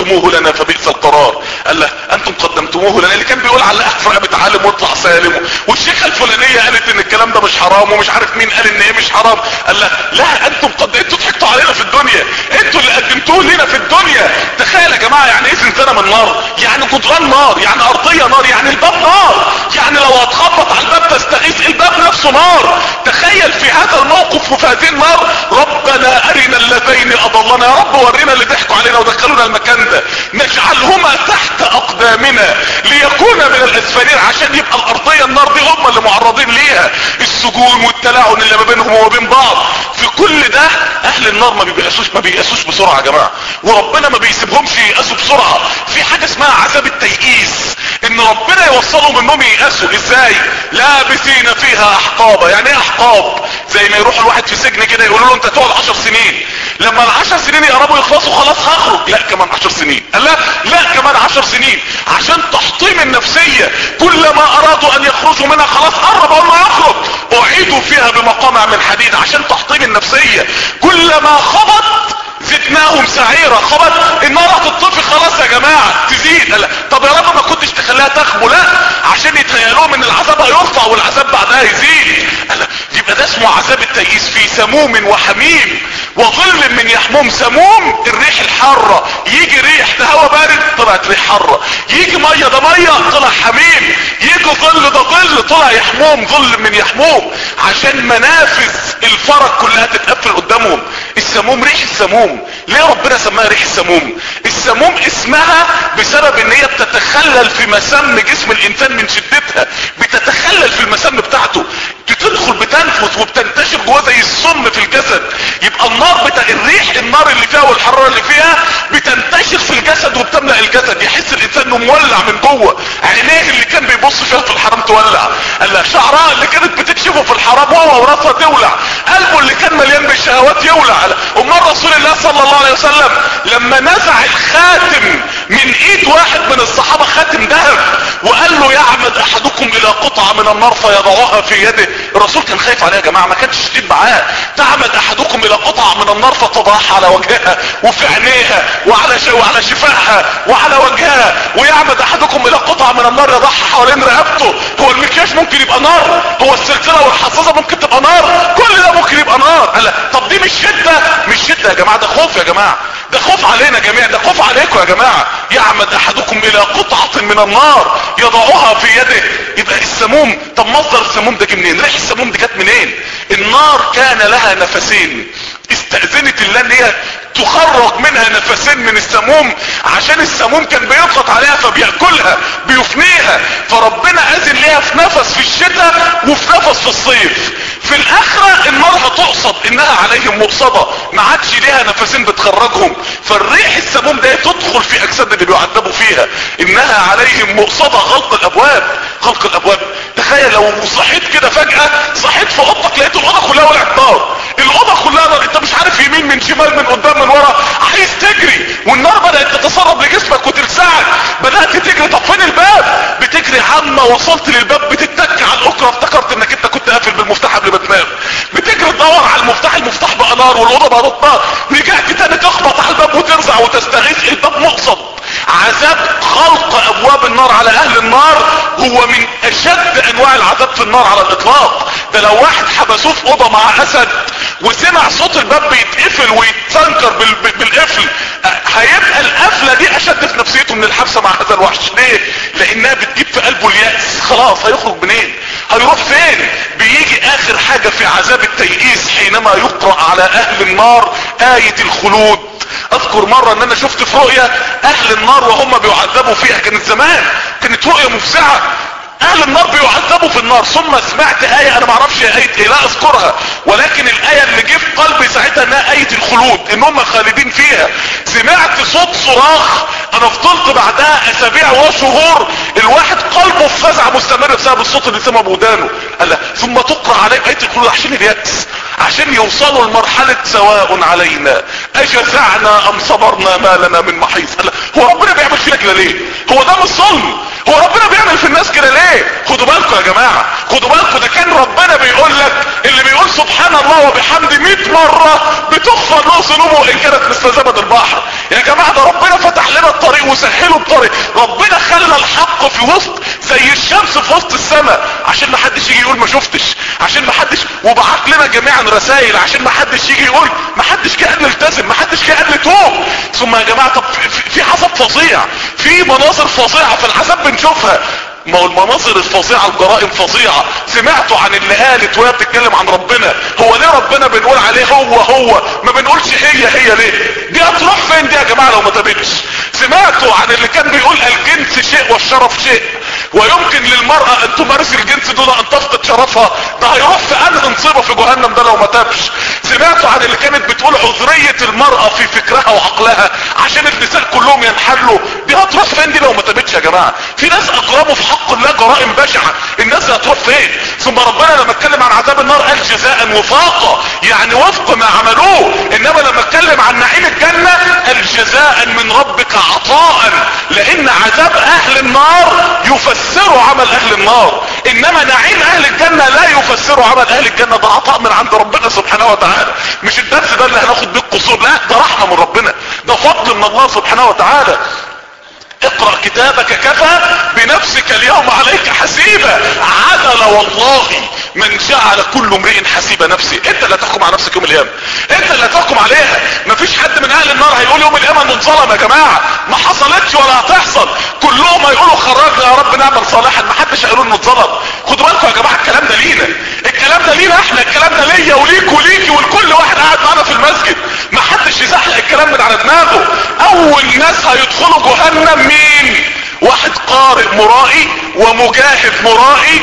قدمتموه لنا فبئس القرار. قال له انتم قدمتموه لنا، اللي كان بيقول علقها في رقبة عالم واطلع سالم، والشيخة الفلانية قالت ان الكلام ده مش حرام، ومش عارف مين قال ان ايه مش حرام. قال له لا انتم قد انتوا ضحكتوا علينا في الدنيا، انتوا اللي قدمتوه لنا في الدنيا. تخيل يا جماعة يعني ايه زنزانة من نار، يعني جدران نار، يعني ارضية نار، يعني الباب نار، يعني لو هتخبط على الباب تستغيث الباب نفسه نار. تخيل في هذا الموقف وفي هذه النار، ربنا ارنا اللذين اضلنا، يا رب ورينا اللي ضحكوا علينا ودخلونا المكان ده، نجعلهما تحت اقدامنا ليكون من الاسفلين، عشان يبقى الارضية النار دي هم اللي معرضين ليها، السجون والتلاعن اللي ما بينهم وبين بعض. في كل ده اهل النار ما بييأسوش ما بييأسوش بسرعة يا جماعة، وربنا ما بيسيبهمش ييأسوا بسرعة. في حاجة اسمها عذاب التيئيس، ان ربنا يوصلهم انهم ييأسوا. ازاي؟ لابسين فيها احقابا. يعني ايه احقاب؟ زي ما يروح الواحد في سجن كده يقولوا له انت تقعد عشر سنين، لما العشر سنين يقربوا يخلصوا خلاص هخرج، لا كمان عشر سنين، لا لا كمان عشر سنين، عشان تحطيم النفسية. كلما ارادوا ان يخرجوا منها خلاص قرب اول ما يخرج اعيدوا فيها بمقامع من حديد، عشان تحطيم النفسية. كلما خبط زدناهم سعيرة. خبط النار هتطفي خلاص يا جماعة تزيد. لا. طب يا رب ما كنتش تخليها تخبو؟ لا، عشان يتخيلوهم ان العذاب هيرفع والعذاب بعدها يزيد. لا. يبقى ده اسمه عذاب التيئيس. في سموم وحميم وظل من يحموم. سموم الريح الحارة، يجي ريح ده هوا بارد طلعت ريح حارة، يجي مية ده مية طلع حميم، يجي ظل ده ظل طلع يحموم، ظل من يحموم، عشان منافذ الفرج كلها تتقفل قدامهم. السموم ريح السموم. ليه ربنا سماها ريح السموم؟ السموم اسمها بسبب ان هي بتتخلل في مسام جسم الانسان من شدتها، بتتخلل في المسام بتاعته، بتدخل بتنفذ وبتنتشر جواه زي السم في الجسد. يبقى النار بتاع الريح، النار اللي فيها والحرارة اللي فيها بتنتشر في الجسد وبتملأ الجسد، يحس الانسان انه مولع من جوه. عينيه اللي كان بيبص فيها في الحرام تولع، قال شعرها اللي كانت بتكشفه في الحرام هو وراسها تولع، قلبه اللي كان مليان بالشهوات يولع. امال رسول الله صلى الله عليه وسلم لما نزع الخاتم من ايد واحد من الصحابة، خاتم ذهب، وقال له يعمد احدكم الى قطعة من النار فيضعها في يده، الرسول كان خايف عليها يا جماعة، ما كانش شديد معاه. تعمد احدكم الى قطعة من النار فتضعها على وجهها وفي عينيها وعلى ش... وعلى شفاهها وعلى وجهها، ويعمد احدكم الى قطعة من النار يضعها حوالين رقبته. هو المكياج ممكن يبقى نار؟ هو السلسلة والحصاصة ممكن تبقى نار؟ كل ده ممكن يبقى نار. قال طب دي مش شدة؟ مش شدة يا جماعة، ده خوف يا جماعة، ده خوف علينا جميعا، ده خوف عليكم يا جماعة. يعمد احدكم الى قطعة من النار يضعها في يده. يبقى السموم، طب مصدر السموم ده جه منين؟ ريح السموم دي جت منين؟ النار كان لها نفسين، استأذنت الله ان هي تخرج منها نفسين من السموم، عشان السموم كان بيضغط عليها فبيأكلها بيفنيها، فربنا اذن ليها في نفس في الشتاء وفي نفس في الصيف. في الاخرة النار هتقصد انها عليهم مقصدة، ما عادش ليها نفسين بتخرجهم، فالريح السموم ده تدخل في اجساد اللي بيعذبوا فيها، انها عليهم مقصدة. غلق الابواب، غلق الابواب. تخيل لو صحيت كده فجأة، صحيت في اوضتك لقيت الاوضة كلها ولعت نار، الاوضة كلها نار، انت مش عارف يمين من شمال من قدام من ورا، عايز تجري، والنار بدأت تتسرب لجسمك وتلسعك، بدأت تجري. طب فين الباب؟ بتجري عما وصلت للباب بتتك على الاكرة، افتكرت انك انت كنت قافل بالمفتاح قبل ما تنام، بتجري تدور على المفتاح، المفتاح بقى نار والاوضه بقت نار، رجعت تاني تخبط على الباب وترزع وتستغيث، الباب مقصد. عذاب خلق ابواب النار على اهل النار هو من اشد انواع العذاب في النار على الاطلاق. ده لو واحد حبسوه في اوضه مع اسد وسمع صوت الباب بيتقفل ويتسنكر بالقفل، هيبقى القفله دي اشد في نفسيته من الحبسه مع هذا الوحش. ليه؟ لانها بتجيب في قلبه اليأس، خلاص هيخرج منين؟ هيروح فين؟ بيجي اخر حاجة في عذاب التيئيس حينما يقرأ على اهل النار آية الخلود. اذكر مرة ان انا شفت في رؤية اهل النار وهم بيعذبوا فيها، كانت زمان، كانت رؤية مفزعة، اهل النار بيعذبوا في النار. ثم سمعت آية انا معرفش آية ايه، لا اذكرها، ولكن الآية اللي جه في قلبي ساعتها انها آية الخلود، ان هم خالدين فيها. سمعت صوت صراخ، انا فضلت بعدها اسابيع وشهور الواحد قلبه في فزع مستمر بسبب الصوت اللي سمعه بودانه. قال ثم تقرأ عليه آية الخلود عشان اليأس، عشان يوصلوا لمرحلة سواء علينا اجزعنا ام صبرنا ما لنا من محيص. هو ربنا بيعمل فينا كده ليه؟ هو ده مش ظلم؟ هو ربنا بيعمل في الناس كده ليه؟ خدوا بالكم يا جماعة، خدوا بالكم، ده كان ربنا بيقول لك، اللي بيقول سبحان الله وبحمد مئة مرة بتغفر له ذنوبه وان كانت مثل زبد البحر. يا جماعة ده ربنا فتح لنا الطريق وسهله الطريق، ربنا خلى الحق في وسط زي الشمس في وسط السماء عشان ما حدش يجي يقول ما شفتش، عشان ما حدش، وبعت لنا جميعا رسائل عشان ما حدش يجي يقول ما حدش كان نلتزم، ما حدش كان نتوب. ثم يا جماعة طب في, في عذاب فظيع، في مناظر فظيعة في العذاب بنشوفها. ما هو المناظر الفظيعة الجرائم فظيعة. سمعتوا عن اللي قالت وهي بتتكلم عن ربنا هو ليه ربنا بنقول عليه هو هو ما بنقولش هي هي ليه؟ دي هتروح فين دي يا جماعة لو ما تابتش؟ سمعتوا عن اللي كان بيقول الجنس شيء والشرف شيء ويمكن للمرأة ان تمارس الجنس دون ان تفقد شرفها؟ ده هيروح في انهي نصيبة في جهنم ده لو ما تابش. سمعتوا عن اللي كانت بتقول عذرية المرأة في فكرها وعقلها عشان النساء كلهم ينحلوا؟ دي هتروح فين دي لو ما تابتش يا جماعة؟ في ناس اجرموا في حق الله جرائم بشعة، الناس دي هتروح فين؟ ثم ربنا لما اتكلم عن عذاب النار قال جزاء وفاقة، يعني وفق ما عملوه. انما لما اتكلم عن نعيم الجنة قال جزاء من ربك عطاء، لان عذاب اهل النار يفسر عمل اهل النار، انما نعيم اهل الجنة لا يفسر عمل اهل الجنة، ده عطاء من عند ربنا سبحانه وتعالى. مش الدرس ده اللي هناخد بيه القصور، لا ده رحمة من ربنا، ده فضل من الله سبحانه وتعالى. اقرأ كتابك كفى بنفسك اليوم عليك حسيبا. عدل والله من جعل كل امرئ حسيب نفسه. انت اللي هتحكم على نفسك يوم القيامة، انت اللي هتحكم عليها. مفيش حد من اهل النار هيقول يوم القيامة انه اتظلم يا جماعة، ما حصلتش ولا هتحصل. كلهم هيقولوا خرجنا يا رب نعمل صالحا، ما حدش هيقول انه اتظلم. خدوا بالكم يا جماعة الكلام ده لينا، الكلام ده لينا احنا، الكلام ده ليا وليك وليكي ولكل واحد قاعد معانا في المسجد. ما حدش يزحلق الكلام من على دماغه. اول ناس هيدخلوا جهنم مين؟ واحد قارئ مرائي ومجاهد مرائي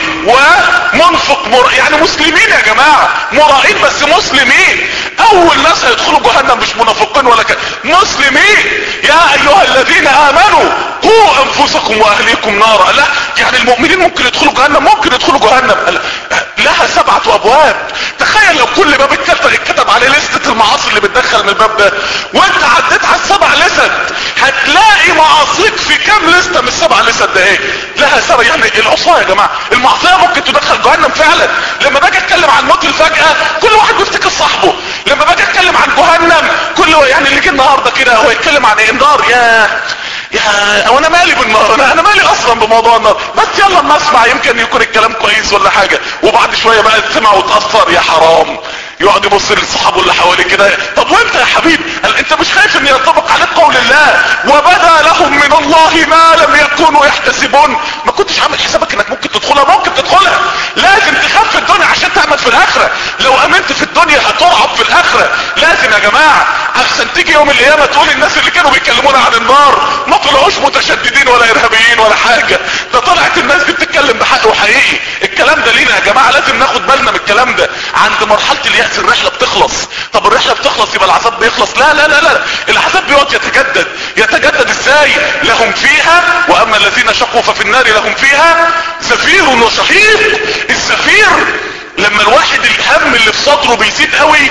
ومنفق مرائي، يعني مسلمين يا جماعة، مرائين بس مسلمين. اول ناس هيدخلوا جهنم مش منافقين ولا كده، مسلمين. يا ايها الذين امنوا قوا انفسكم واهليكم نارا. لا يعني المؤمنين ممكن يدخلوا جهنم، ممكن يدخلوا جهنم لها سبعة ابواب. تخيل لو كل باب اتكتب عليه لستة المعاصي اللي بتدخل من الباب ده، وانت عديت على السبع لست هتلاقي معاصيك في كام لستة من السبع لست ده ايه؟ لها سبع. يعني العصاية يا جماعة المعصية ممكن تدخل جهنم فعلا. لما باجي اتكلم عن موت الفجأة كل واحد بيفتكر صاحبه. لما باجي اتكلم عن جهنم كل يعني اللي جه النهارده كده هو يتكلم عن ايه؟ النار. يا يا وانا مالي بالنار، انا انا مالي اصلا بموضوع النار، بس يلا ما اسمع يمكن يكون الكلام كويس ولا حاجة. وبعد شوية بقى تسمع وتأثر، يا حرام. يقعد يبص لصحابه اللي حواليه كده، طب وانت يا حبيبي قال انت مش خايف ان ينطبق عليك قول الله وبدا لهم من الله ما لم يكونوا يحتسبون؟ ما كنتش عامل حسابك انك ممكن تدخلها، ممكن تدخلها. لازم تخاف في الدنيا عشان تعمل في الاخرة. لو امنت في الدنيا هترعب في الاخرة. لازم يا جماعة احسن تيجي يوم القيامة تقول الناس اللي كانوا بيكلمونا عن النار ما طلعوش متشددين ولا ارهابيين ولا حاجة، ده طلعت الناس دي بتتكلم بحق وحقيقي. الكلام ده لينا يا جماعة، لازم ناخد بالنا من الكلام ده. عند مرحلة اليأس الرحلة بتخلص. طب الرحلة بتخلص يبقى العذاب بيخلص؟ لا لا لا لا، العذاب بيقعد يتجدد. يتجدد ازاي؟ لهم فيها، واما الذين شقوا ففي النار لهم فيها زفير وشهيق. الزفير لما الواحد الهم اللي في صدره بيزيد قوي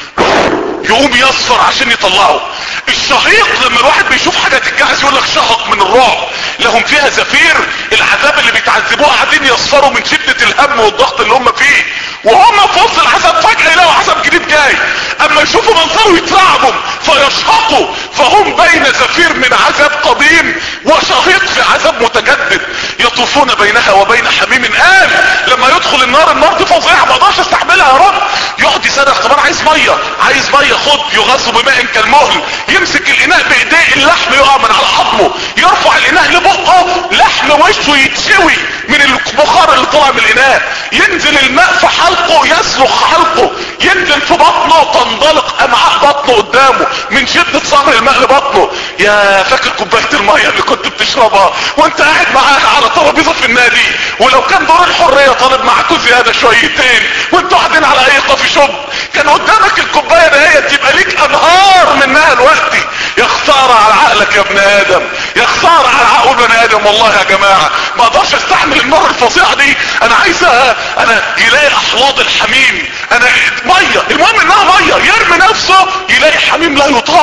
يقوم يصفر عشان يطلعه. الشهيق لما الواحد بيشوف حاجة تتجعس يقول لك شهق من الرعب. لهم فيها زفير، العذاب اللي بيتعذبوه قاعدين يصفروا من شدة الهم والضغط اللي هم فيه، وهم في وسط العذاب فجأة يلاقوا عذاب جديد جاي، اما يشوفوا منظره يترعبوا فيشهقوا، فهم بين زفير من عذاب قديم وشهيق في عذاب متجدد يطوفون بينها وبين حميم آن. لما يدخل النار، النار دي فظيعة ما اقدرش استحملها يا رب، يقعد يصرخ طب انا عايز ميه، عايز ميه، خد. يغص بماء كالمهل، يمسك الاناء بايديه اللحم يقع من على عظمه، يرفع الاناء لبقه لحم وشه يتشوي من البخار اللي طلع من الاناء، ينزل الماء في حلقه يسلخ حلقه، ينزل في بطنه تنطلق امعاء بطنه قدامه من شدة صهر الماء لبطنه. يا فاكر كوبايه الميه اللي كنت بتشربها وانت قاعد معاها على ترابيزه في النادي، ولو كان دور الحريه طالب معاكوا زياده شويتين وانتوا قاعدين على اي كوفي شوب كان قدامك الكوبايه دهيت تبقى ليك انهار منها دلوقتي. يا خساره على عقلك يا ابن ادم، يا خساره على عقل بني ادم. والله يا جماعه ما اقدرش استحمل النار الفظيعه دي. انا عايزها انا يلاقي احواض الحميم، انا ميه، المهم انها ميه، يرمي نفسه يلاقي حميم لا يطاق،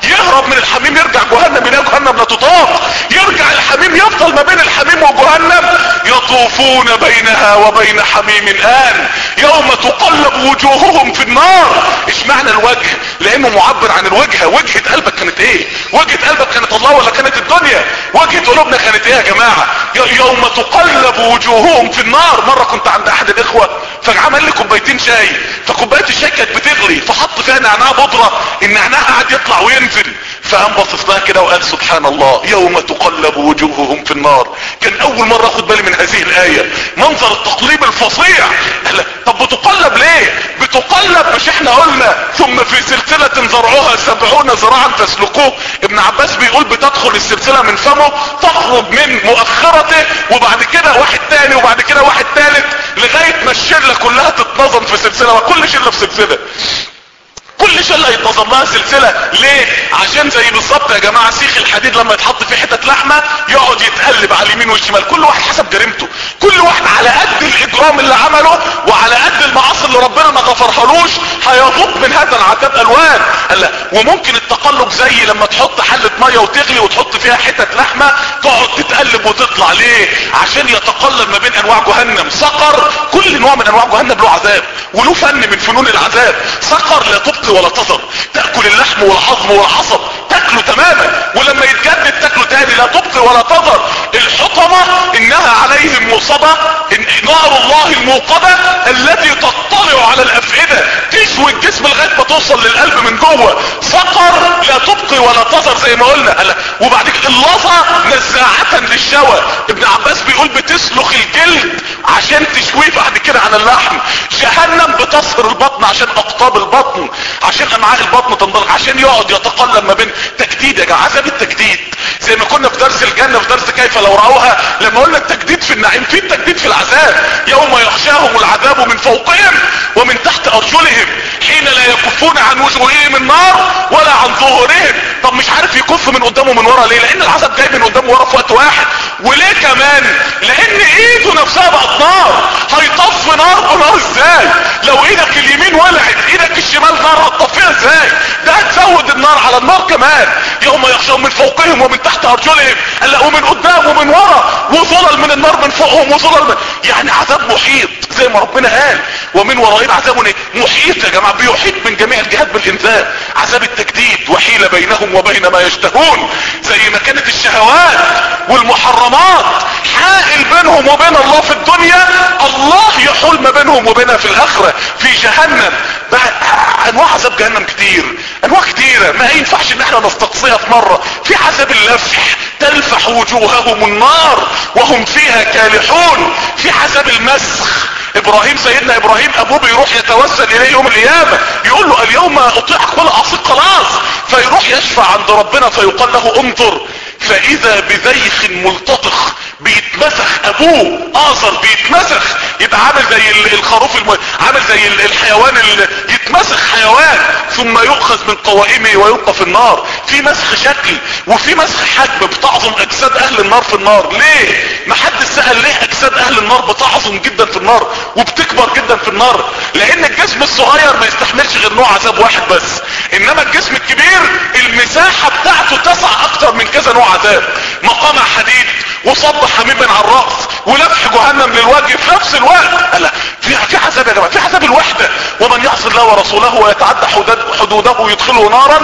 يهرب من الحميم يرجع جهنم، يلاقي جهنم لا تطاق، يرجع الحميم يفضل ما بين الحميم وجهنم، يطوفون بينها وبين حميم آن يوم تقلب وجوههم في النار. ايش معنى الوجه؟ لانه معبر عن الوجهة. وجهة قلبك كانت ايه؟ وجهة قلبك كانت الله ولا كانت الدنيا؟ وجهة قلوبنا كانت ايه يا جماعة؟ يوم تقلب وجوههم في النار. مرة كنت عند احد الاخوة فعمل لي كوبايتين شاي، فكوباية الشاي كانت بتغلي فحط فيها نعناع بودرة، النعناع قاعد يطلع وينزل، فقام باصص لها كده وقال سبحان الله يوم تقلب وجوههم في النار. كان اول مرة اخد بالي من هذه الاية، منظر التقليب الفظيع. طب بتقلب ليه؟ بتقلب مش احنا قلنا ثم في سلسلة زرعها سبعون ذراعا فاسلكوه؟ ابن عباس بيقول بتدخل السلسلة من فمه تخرج من مؤخرته وبعد كده واحد تاني وبعد كده واحد تالت لغاية ما الشلة كلها تتنظم في سلسلة، وكل شلة في سلسلة، كل شلة يتنظم لها سلسلة. ليه؟ عشان زي بالظبط يا جماعة سيخ الحديد لما يتحط فيه حتة لحمة يقعد يتقلب على اليمين والشمال، كل واحد حسب جريمته، كل واحد على قد الاجرام اللي عمله وعلى قد المعاصي اللي ربنا ما غفرهالوش هيذوق من هذا العذاب الوان. وممكن التقلب زي لما تحط حلة مية وتغلي وتحط فيها حتة لحمة تقعد تتقلب وتطلع. ليه؟ عشان يتقلب ما بين انواع جهنم. سقر كل نوع من انواع جهنم له عذاب وله فن من فنون العذاب. سقر لا تبقي ولا تذر، تأكل اللحم والعظم والعصب تاكله تماما، ولما يتجدد تاكله تاني، لا تبقي ولا تذر. الحطمة انها عليهم مصبة، إن نار الله الموقدة التي تطلع على الافئدة تسوي الجسم لغاية ما توصل للقلب من جوه. سقر لا تبقي ولا تذر زي ما قلنا. وبعد كده اللظة نزاعة للشوى، ابن عباس بيقول بتسلخ الجلد عشان تشويه بعد كده عن اللحم. جهنم بتصهر البطن عشان اقطاب البطن، عشان امعاء البطن تنضغط، عشان يقعد يتقلب ما بين تجديد يا جماعه. عذاب التجديد زي ما كنا في درس الجنه في درس كيف لو رأوها، لما قلنا التجديد في النعيم في التجديد في العذاب. يوم يغشاهم العذاب من فوقهم ومن تحت ارجلهم حين لا يكفون عن وجوههم النار ولا عن ظهورهم. طب مش عارف يكف من قدامه من ورا ليه؟ لان العذاب جاي من قدامه ورا في وقت واحد. وليه كمان؟ لان ايده نفسها بقت نار. هيطفي نار بنار ازاي؟ لو ايدك اليمين ولعت ايدك الشمال نار هتطفيها ازاي؟ ده هتزود النار على النار كمان. يوم يخشون من فوقهم ومن تحت ارجلهم، قال ومن قدام ومن ورا، وظلل من النار من فوقهم وظلل من... يعني عذاب محيط زي ما ربنا قال ومن ورائهم عذاب محيط يا جماعه، بيحيط من جميع الجهات بالانذار. عذاب التجديد وحيل بينهم وبين ما يشتهون، زي ما كانت الشهوات والمحرمات حائل بينهم وبين الله في الدنيا، الله يحول ما بينهم وبينها في الاخره في جهنم. انواع عذاب جهنم كتير، انواع كتيرة ما ينفعش ان احنا نستقصيها في مرة. في عذاب اللفح، تلفح وجوههم النار وهم فيها كالحون. في عذاب المسخ، ابراهيم سيدنا ابراهيم ابوه بيروح يتوسل اليه يوم القيامة يقول له اليوم اطيعك ولا اعصيك خلاص، فيروح يشفع عند ربنا فيقال له انظر فاذا بذيخ ملتطخ، بيتمسخ ابوه آزر بيتمسخ، يبقى عامل زي الخروف الم... عامل زي الحيوان اللي يتمسخ حيوان، ثم يؤخذ من قوائمه ويلقى في النار. في مسخ شكل وفي مسخ حجم، بتعظم اجساد اهل النار في النار. ليه؟ ما حد سأل ليه اجساد اهل النار بتعظم جدا في النار وبتكبر جدا في النار؟ لان الجسم الصغير ما يستحملش غير نوع عذاب واحد بس، انما الجسم الكبير المساحة بتاعته تسع اكتر من كذا نوع عذاب. مقامع حديد وصب حميما على الرأس ولفح جهنم للوجه في نفس الوقت. لا في في عذاب يا جماعه، في عذاب الوحده. ومن يعصي الله ورسوله ويتعدى حدوده يدخله نارا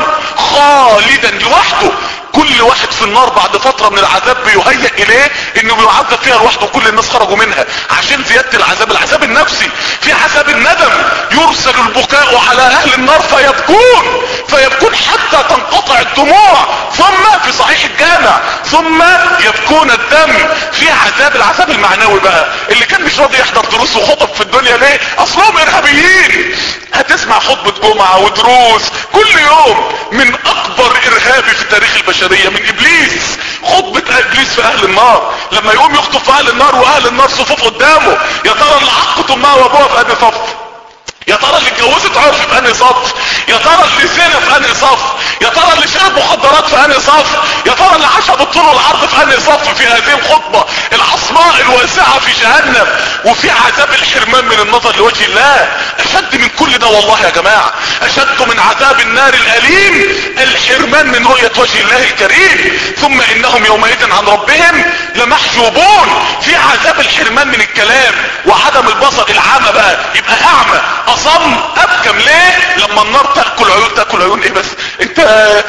خالدا لوحده. كل واحد في النار بعد فترة من العذاب بيهيأ اليه انه بيعذب فيها لوحده، كل الناس خرجوا منها عشان زيادة العذاب. العذاب النفسي، في عذاب الندم، يرسل البكاء على اهل النار فيبكون فيبكون حتى تنقطع الدموع، ثم في صحيح الجامع ثم يبكون الدم. في عذاب العذاب المعنوي بقى، اللي كان مش راضي يحضر دروس وخطب في الدنيا ليه؟ اصلهم ارهابيين. هتسمع خطبة جمعة ودروس كل يوم من اكبر ارهابي في تاريخ البشرية، من ابليس. خطبة ابليس في اهل النار لما يقوم يخطب في اهل النار واهل النار صفوف قدامه، يا ترى اللي عقت امها وابوها في انهي صف؟ يا ترى اللي اتجوزت عرف في انهي صف؟ يا ترى اللي زنا في انهي صف؟ يا ترى اللي شرب مخدرات في انهي صف؟ يا ترى اللي عاش بالطول والعرض في انهي صف في هذه الخطبة العصماء الواسعة في جهنم؟ وفي عذاب الحرمان من النظر لوجه الله اشد من كل ده والله يا جماعة، اشد من عذاب النار الاليم الحرمان من رؤية وجه الله الكريم. ثم انهم يومئذ عن ربهم لمحجوبون. في عذاب الحرمان من الكلام وعدم البصر، العامة بقى يبقى اعمى اصم ابكم. ليه؟ لما النار تأكل عيون. تأكل عيون ايه بس؟ انت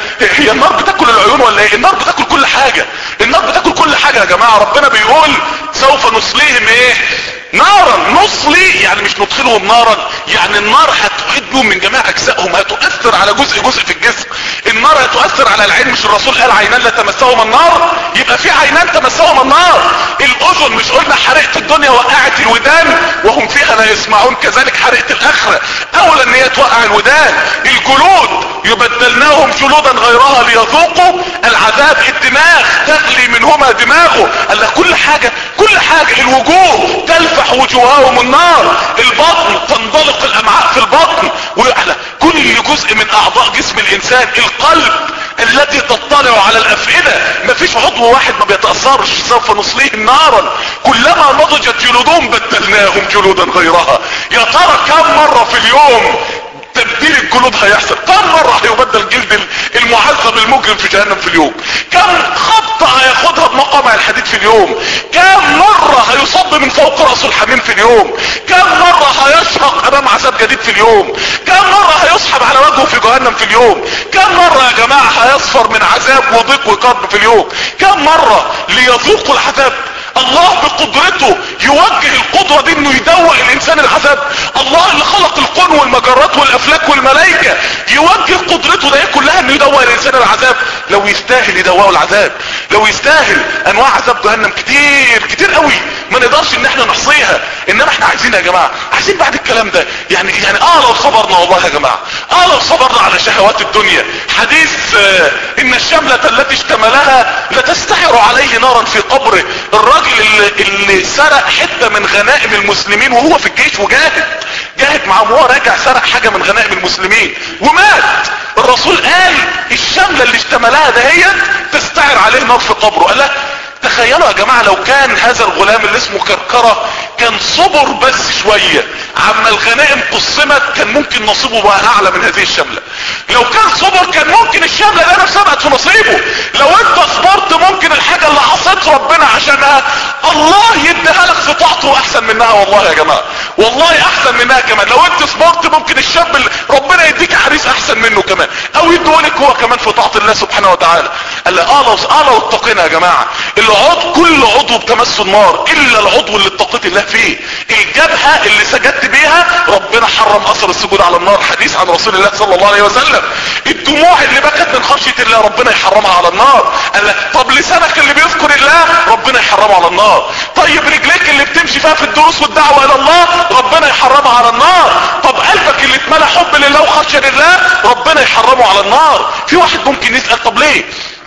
هي النار بتاكل العيون ولا ايه؟ النار بتاكل كل حاجة، النار بتاكل كل حاجة يا جماعة. ربنا بيقول سوف نصليهم ايه؟ نارا. نصلي يعني مش ندخلهم نارا، يعني النار هتحيط بهم من جميع اجزائهم، هتؤثر على جزء جزء في الجسم. النار هتؤثر على العين، مش الرسول قال عينان لا تمسهم النار؟ يبقى في عينان تمسهم النار. الاذن مش قلنا حرقت الدنيا وقعت الودان وهم فيها لا يسمعون؟ كذلك حرقت الاخرة اولى ان هي توقع الودان. الجلود يبدلناهم جلودا غيرها ليذوقوا العذاب. الدماغ تغلي منهما دماغه. قال لك كل حاجة كل حاجة. الوجوه تلفح وجوههم النار. البطن تنطلق الامعاء في البطن ويعلى كل جزء من اعضاء جسم الانسان. القلب التي تطلع على الافئدة، مفيش عضو واحد ما بيتأثرش. سوف نصليهم نارا كلما نضجت جلودهم بدلناهم جلودا غيرها. يا ترى كم مرة في اليوم تبديل الجلود هيحصل؟ كم مرة هيبدل جلد المعذب المجرم في جهنم في اليوم؟ كم خبطة هياخدها بمقامع الحديد في اليوم؟ كم مرة هيصب من فوق رأسه الحميم في اليوم؟ كم مرة هيشهق امام عذاب جديد في اليوم؟ كم مرة هيسحب على وجهه في جهنم في اليوم؟ كم مرة يا جماعة هيصفر من عذاب وضيق وكرب في اليوم؟ كم مرة ليذوقوا العذاب؟ الله بقدرته يوجه القدرة دي انه يدوق الانسان العذاب. الله اللي خلق الكون والمجرات والافلاك والملائكة يوجه قدرته ده كلها انه يدوق الانسان العذاب. لو يستاهل يدوقه العذاب، لو يستاهل انواع عذاب جهنم كتير كتير قوي ما نقدرش ان احنا نحصيها. انما احنا عايزين يا جماعة، عايزين بعد الكلام ده يعني يعني اه لو صبرنا والله يا جماعة، اه لو صبرنا على شهوات الدنيا. حديث آه ان الشملة التي اشتملها لتستعر عليه نارا في قبره. الراجل اللي, اللي سرق حتة من غنائم المسلمين وهو في الجيش وجاهد جاهد معهم، وهو راجع سرق حاجة من غنائم المسلمين ومات. الرسول قال الشملة اللي اشتملها دهيت تستعر عليه نار في قبره. قال لا تخيلوا يا جماعة لو كان هذا الغلام اللي اسمه كركرة كان صبر بس شوية عما الغنائم قسمت كان ممكن نصيبه بقى اعلى من هذه الشملة. لو كان صبر كان ممكن الشملة ده نفسها بقت في نصيبه. لو انت صبرت ممكن الحاجة اللي عصيت ربنا عشانها الله يديها لك في طاعته احسن منها. والله يا جماعة والله احسن منها كمان. لو انت صبرت ممكن الشاب اللي ربنا يديك عريس احسن منه كمان، او يديهولك هو كمان في طاعة الله سبحانه وتعالى. قال لا اه لو اه لو اتقينا يا جماعة. العضو كل عضو بتمس النار الا العضو اللي اتقيت الله فيه. الجبهة اللي سجدت بيها ربنا حرم اثر السجود على النار، حديث عن رسول الله صلى الله عليه وسلم. الدموع اللي بكت من خشية الله ربنا يحرمها على النار. قال لك طب لسانك اللي بيذكر الله ربنا يحرمه على النار. طيب رجليك اللي بتمشي فيها في الدروس والدعوة الى الله ربنا يحرمها على النار. طب قلبك اللي اتملى حب لله وخشية لله ربنا يحرمه على النار. في واحد ممكن يسأل طب ليه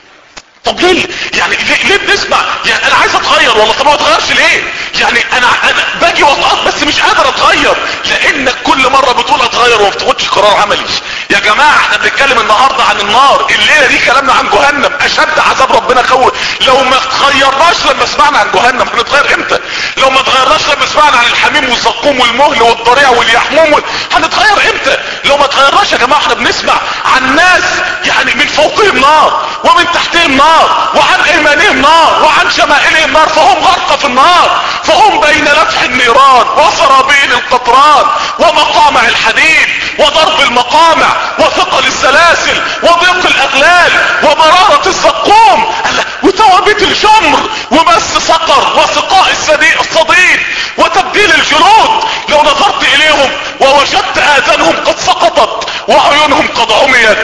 طب ليه يعني ليه, ليه بنسمع يعني انا عايز اتغير والله، طب ما اتغيرش ليه؟ يعني انا انا باجي واتقط بس مش قادر اتغير لانك كل مرة بتقول اتغير وما بتاخدش قرار عملي. يا جماعة احنا بنتكلم النهاردة عن النار، الليلة دي كلامنا عن جهنم اشد عذاب ربنا خوف. لو ما اتغيرناش لما سمعنا عن جهنم هنتغير امتى؟ لو ما اتغيرناش لما سمعنا عن الحميم والزقوم والمهل والضريع واليحموم هنتغير امتى؟ لو ما اتغيرناش يا جماعة احنا بنسمع عن ناس يعني من فوقهم نار ومن تحتهم نار وعن ايمانهم نار وعن شمائلهم نار، فهم غرق في النار، فهم بين لفح النيران وسرابيل القطران ومقامع الحديد وضرب المقامع وثقل السلاسل وضيق الاغلال ومرارة الزقوم وتوابيت الجمر ومس سقر وسقاء الصديد وتبديل الجلود. لو نظرت اليهم ووجدت اذانهم قد سقطت وعيونهم قد عميت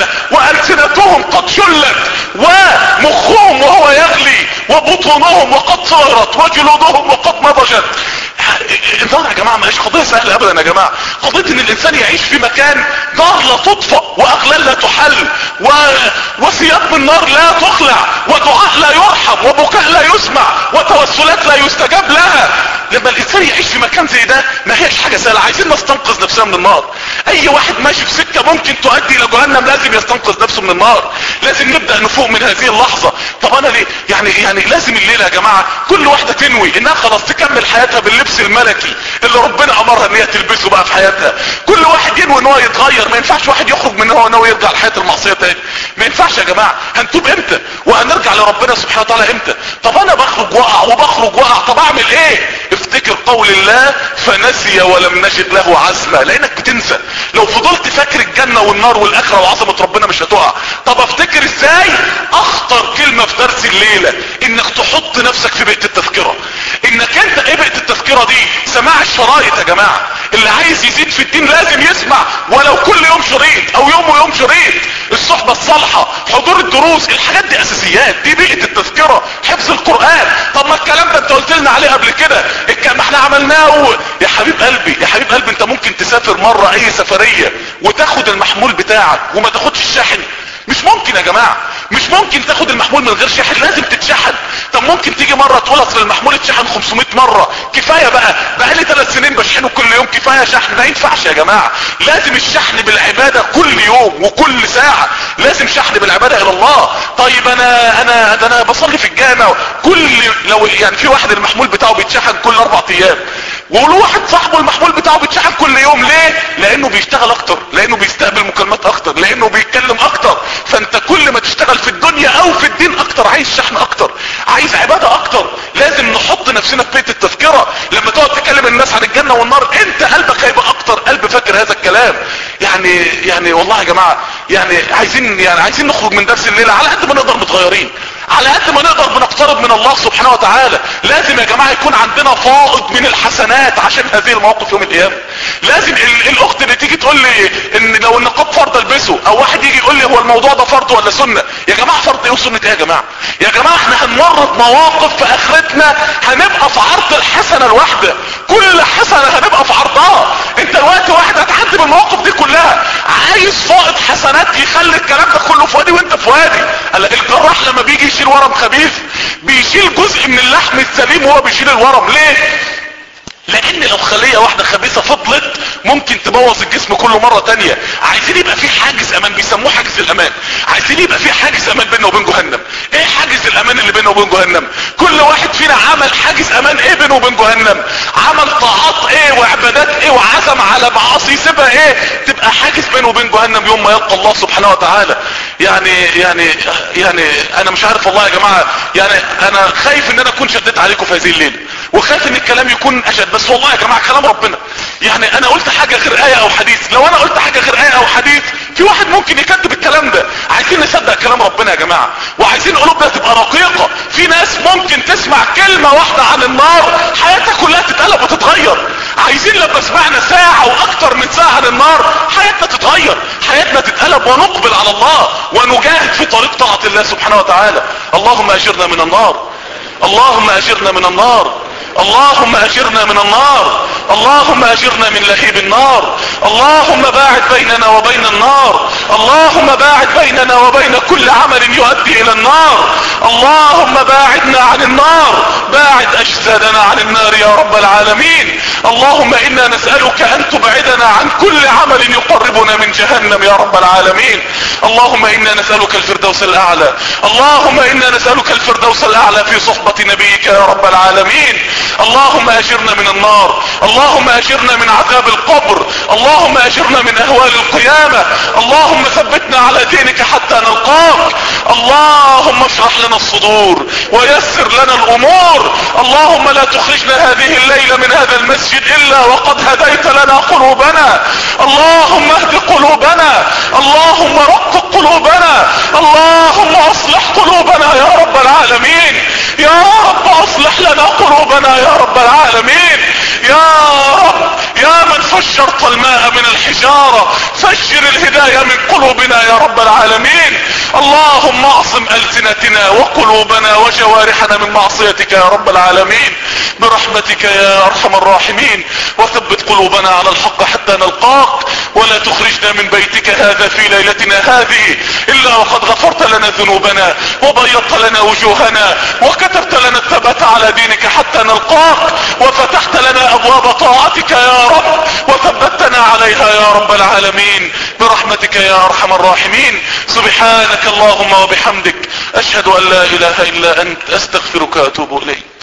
والسنتهم قد شلت ومخهم وهو يغلي وبطونهم وقد صغرت وجلودهم وقد نضجت. النار يا جماعة مش قضية سهلة ابدا يا جماعة. قضية ان الانسان يعيش في مكان نار لا تطفأ واغلال لا تحل و... وثياب من نار لا تخلع ودعاء لا يرحم وبكاء لا يسمع وتوسلات لا يستجاب لها. لما الانسان يعيش في مكان زي ده ما هيش حاجة سهلة. عايزين نستنقذ نفسنا من النار، اي واحد ماشي في سكة ممكن تؤدي الى جهنم لازم يستنقذ نفسه من النار. لازم نبدأ نفوق من هذه اللحظة. طب انا ليه يعني يعني لازم الليلة يا جماعة كل واحدة تنوي انها خلاص تكمل حياتها باللبس الملكي اللي ربنا امرها ان هي تلبسه بقى في حياتها. كل واحد ينوي ان هو يتغير. ما ينفعش واحد يخرج من هو ناوي يرجع لحياة المعصية تاني. ما ينفعش يا جماعة. هنتوب امتى وهنرجع لربنا سبحانه وتعالى امتى؟ طب انا بخرج وقع وبخرج وقع، طب اعمل ايه؟ افتكر قول الله فنسي ولم نجد له عزما. لانك بتنسى. لو فضلت فاكر الجنة والنار والاخرة وعظمة ربنا مش هتقع. طب افتكر ازاي؟ اخطر كلمة في درس الليلة انك تحط نفسك في بيئة التذكرة. انك انت ايه بيئة التذكرة دي؟ سماع الشرايط يا جماعة. اللي عايز يزيد في الدين لازم يسمع ولو كل يوم شريط او يوم ويوم شريط. الصحبة الصالحة، حضور الدروس، الحاجات دي اساسيات. دي بيئة التذكرة. حفظ القرآن. طب ما الكلام ده انت قلت لنا عليه قبل كده. ما احنا عملناه. يا حبيب قلبي يا حبيب قلبي انت ممكن تسافر مرة اي سفرية وتاخد المحمول بتاعك وما تاخدش الشاحن. مش ممكن يا جماعة. مش ممكن تاخد المحمول من غير شاحن. لازم تتشحن. طب ممكن تيجي مرة تقول اصل المحمول اتشحن خمسمائة مرة كفاية بقى. بقى لي ثلاث سنين بشحنه كل يوم كفاية شحن. ما ينفعش يا جماعة. لازم الشحن بالعبادة كل يوم وكل ساعة. لازم شحن بالعبادة الى الله. طيب انا انا ده انا بصلي في الجامع كل لو يعني في واحد المحمول بتاعه بيتشحن كل اربع ايام والواحد صاحبه المحمول بتاعه بيتشحن كل يوم. ليه؟ لانه بيشتغل اكتر، لانه بيستقبل مكالمات اكتر، لانه بيتكلم اكتر. فانت كل ما تشتغل في الدنيا او في الدين اكتر عايز شحن اكتر، عايز عبادة اكتر. لازم نحط نفسنا في بيت التذكرة. لما تقعد تكلم الناس عن الجنة والنار انت قلبك هيبقى اكتر قلب فاكر هذا الكلام. يعني يعني والله يا جماعة يعني عايزين يعني عايزين نخرج من درس الليلة على قد ما نقدر متغيرين، على قد ما نقدر بنقترب من الله سبحانه وتعالى. لازم يا جماعة يكون عندنا فائض من الحسنات عشان هذه المواقف يوم القيامة. لازم الاخت اللي تيجي تقول لي ان لو النقاب فرض البسه، او واحد يجي يقول لي هو الموضوع ده فرض ولا سنة. يا جماعة فرض ايه وسنة ايه يا جماعة؟ يا جماعة احنا هنورط مواقف في اخرتنا هنبقى في عرض الحسنة الواحدة. كل حسنة هنبقى في عرضها. انت الوقت واحد هتعدي بالمواقف دي كلها. عايز فائض حسنات يخلي الكلام ده كله في وادي وانت في وادي. الجراح لما بيجي يشيل ورم خبيث بيشيل جزء من اللحم السليم وهو بيشيل الورم. ليه؟ لان لو خلية واحدة خبيثة فضلت ممكن تبوظ الجسم كله مرة تانية. عايزين يبقى في حاجز امان بيسموه حاجز الامان. عايزين يبقى في حاجز امان بيننا وبين جهنم. ايه حاجز الامان اللي بيننا وبين جهنم؟ كل واحد فينا عمل حاجز امان ايه بينه وبين جهنم. عمل طاعات ايه وعبادات ايه وعزم على معاصي سيبها ايه تبقى حاجز بينه وبين جهنم يوم ما يلقى الله سبحانه وتعالى. يعني يعني يعني انا مش عارف والله يا جماعة. يعني انا خايف ان انا اكون شديت عليكم في هذه الليلة وخايف ان الكلام يكون اشد. بس والله يا جماعة كلام ربنا. يعني انا قلت حاجة غير آية او حديث. لو انا قلت حاجة غير آية او حديث في واحد ممكن يكتب الكلام ده. عايزين نصدق كلام ربنا يا جماعة وعايزين قلوبنا تبقى رقيقة. في ناس ممكن تسمع كلمة واحدة عن النار حياتها كلها تتقلب وتتغير. عايزين لما سمعنا ساعة واكتر من ساعة عن النار حياتنا تتغير، حياتنا تتقلب ونقبل على الله ونجاهد في طريق طاعة الله سبحانه وتعالى. اللهم اجرنا من النار. اللهم اجرنا من النار. اللهم اجرنا من النار. اللهم اجرنا من لهيب النار. اللهم باعد بيننا وبين النار. اللهم باعد بيننا وبين كل عمل يؤدي الى النار. اللهم باعدنا عن النار. باعد اجسادنا عن النار يا رب العالمين. اللهم انا نسألك ان تبعدنا عن كل عمل يقربنا من جهنم يا رب العالمين. اللهم انا نسألك الفردوس الاعلى. اللهم انا نسألك الفردوس الاعلى في صحبة نبيك يا رب العالمين. اللهم اجرنا من النار. اللهم اجرنا من عذاب القبر. اللهم اجرنا من اهوال القيامة. اللهم ثبتنا على دينك حتى نلقاك. اللهم اشرح لنا الصدور ويسر لنا الامور. اللهم لا تخرجنا هذه الليلة من هذا المسجد الا وقد هديت لنا قلوبنا. اللهم اهد قلوبنا. اللهم رقق قلوبنا. اللهم اصلح قلوبنا يا رب العالمين. يا رب اصلح لنا قلوبنا يا رب العالمين. يا رب يا من فجرت الماء من الحجارة فجر الهداية من قلوبنا يا رب العالمين. اللهم اعصم ألسنتنا وقلوبنا وجوارحنا من معصيتك يا رب العالمين برحمتك يا ارحم الراحمين. وثبت قلوبنا على الحق حتى نلقاك ولا تخرجنا من بيتك هذا في ليلتنا هذه الا وقد غفرت لنا لنا ذنوبنا وبيضت لنا وجوهنا وكتبت لنا الثبات على دينك حتى نلقاك، وفتحت لنا ابواب طاعتك يا رب وثبتنا عليها يا رب العالمين برحمتك يا ارحم الراحمين. سبحانك اللهم وبحمدك اشهد ان لا اله الا انت استغفرك واتوب اليك.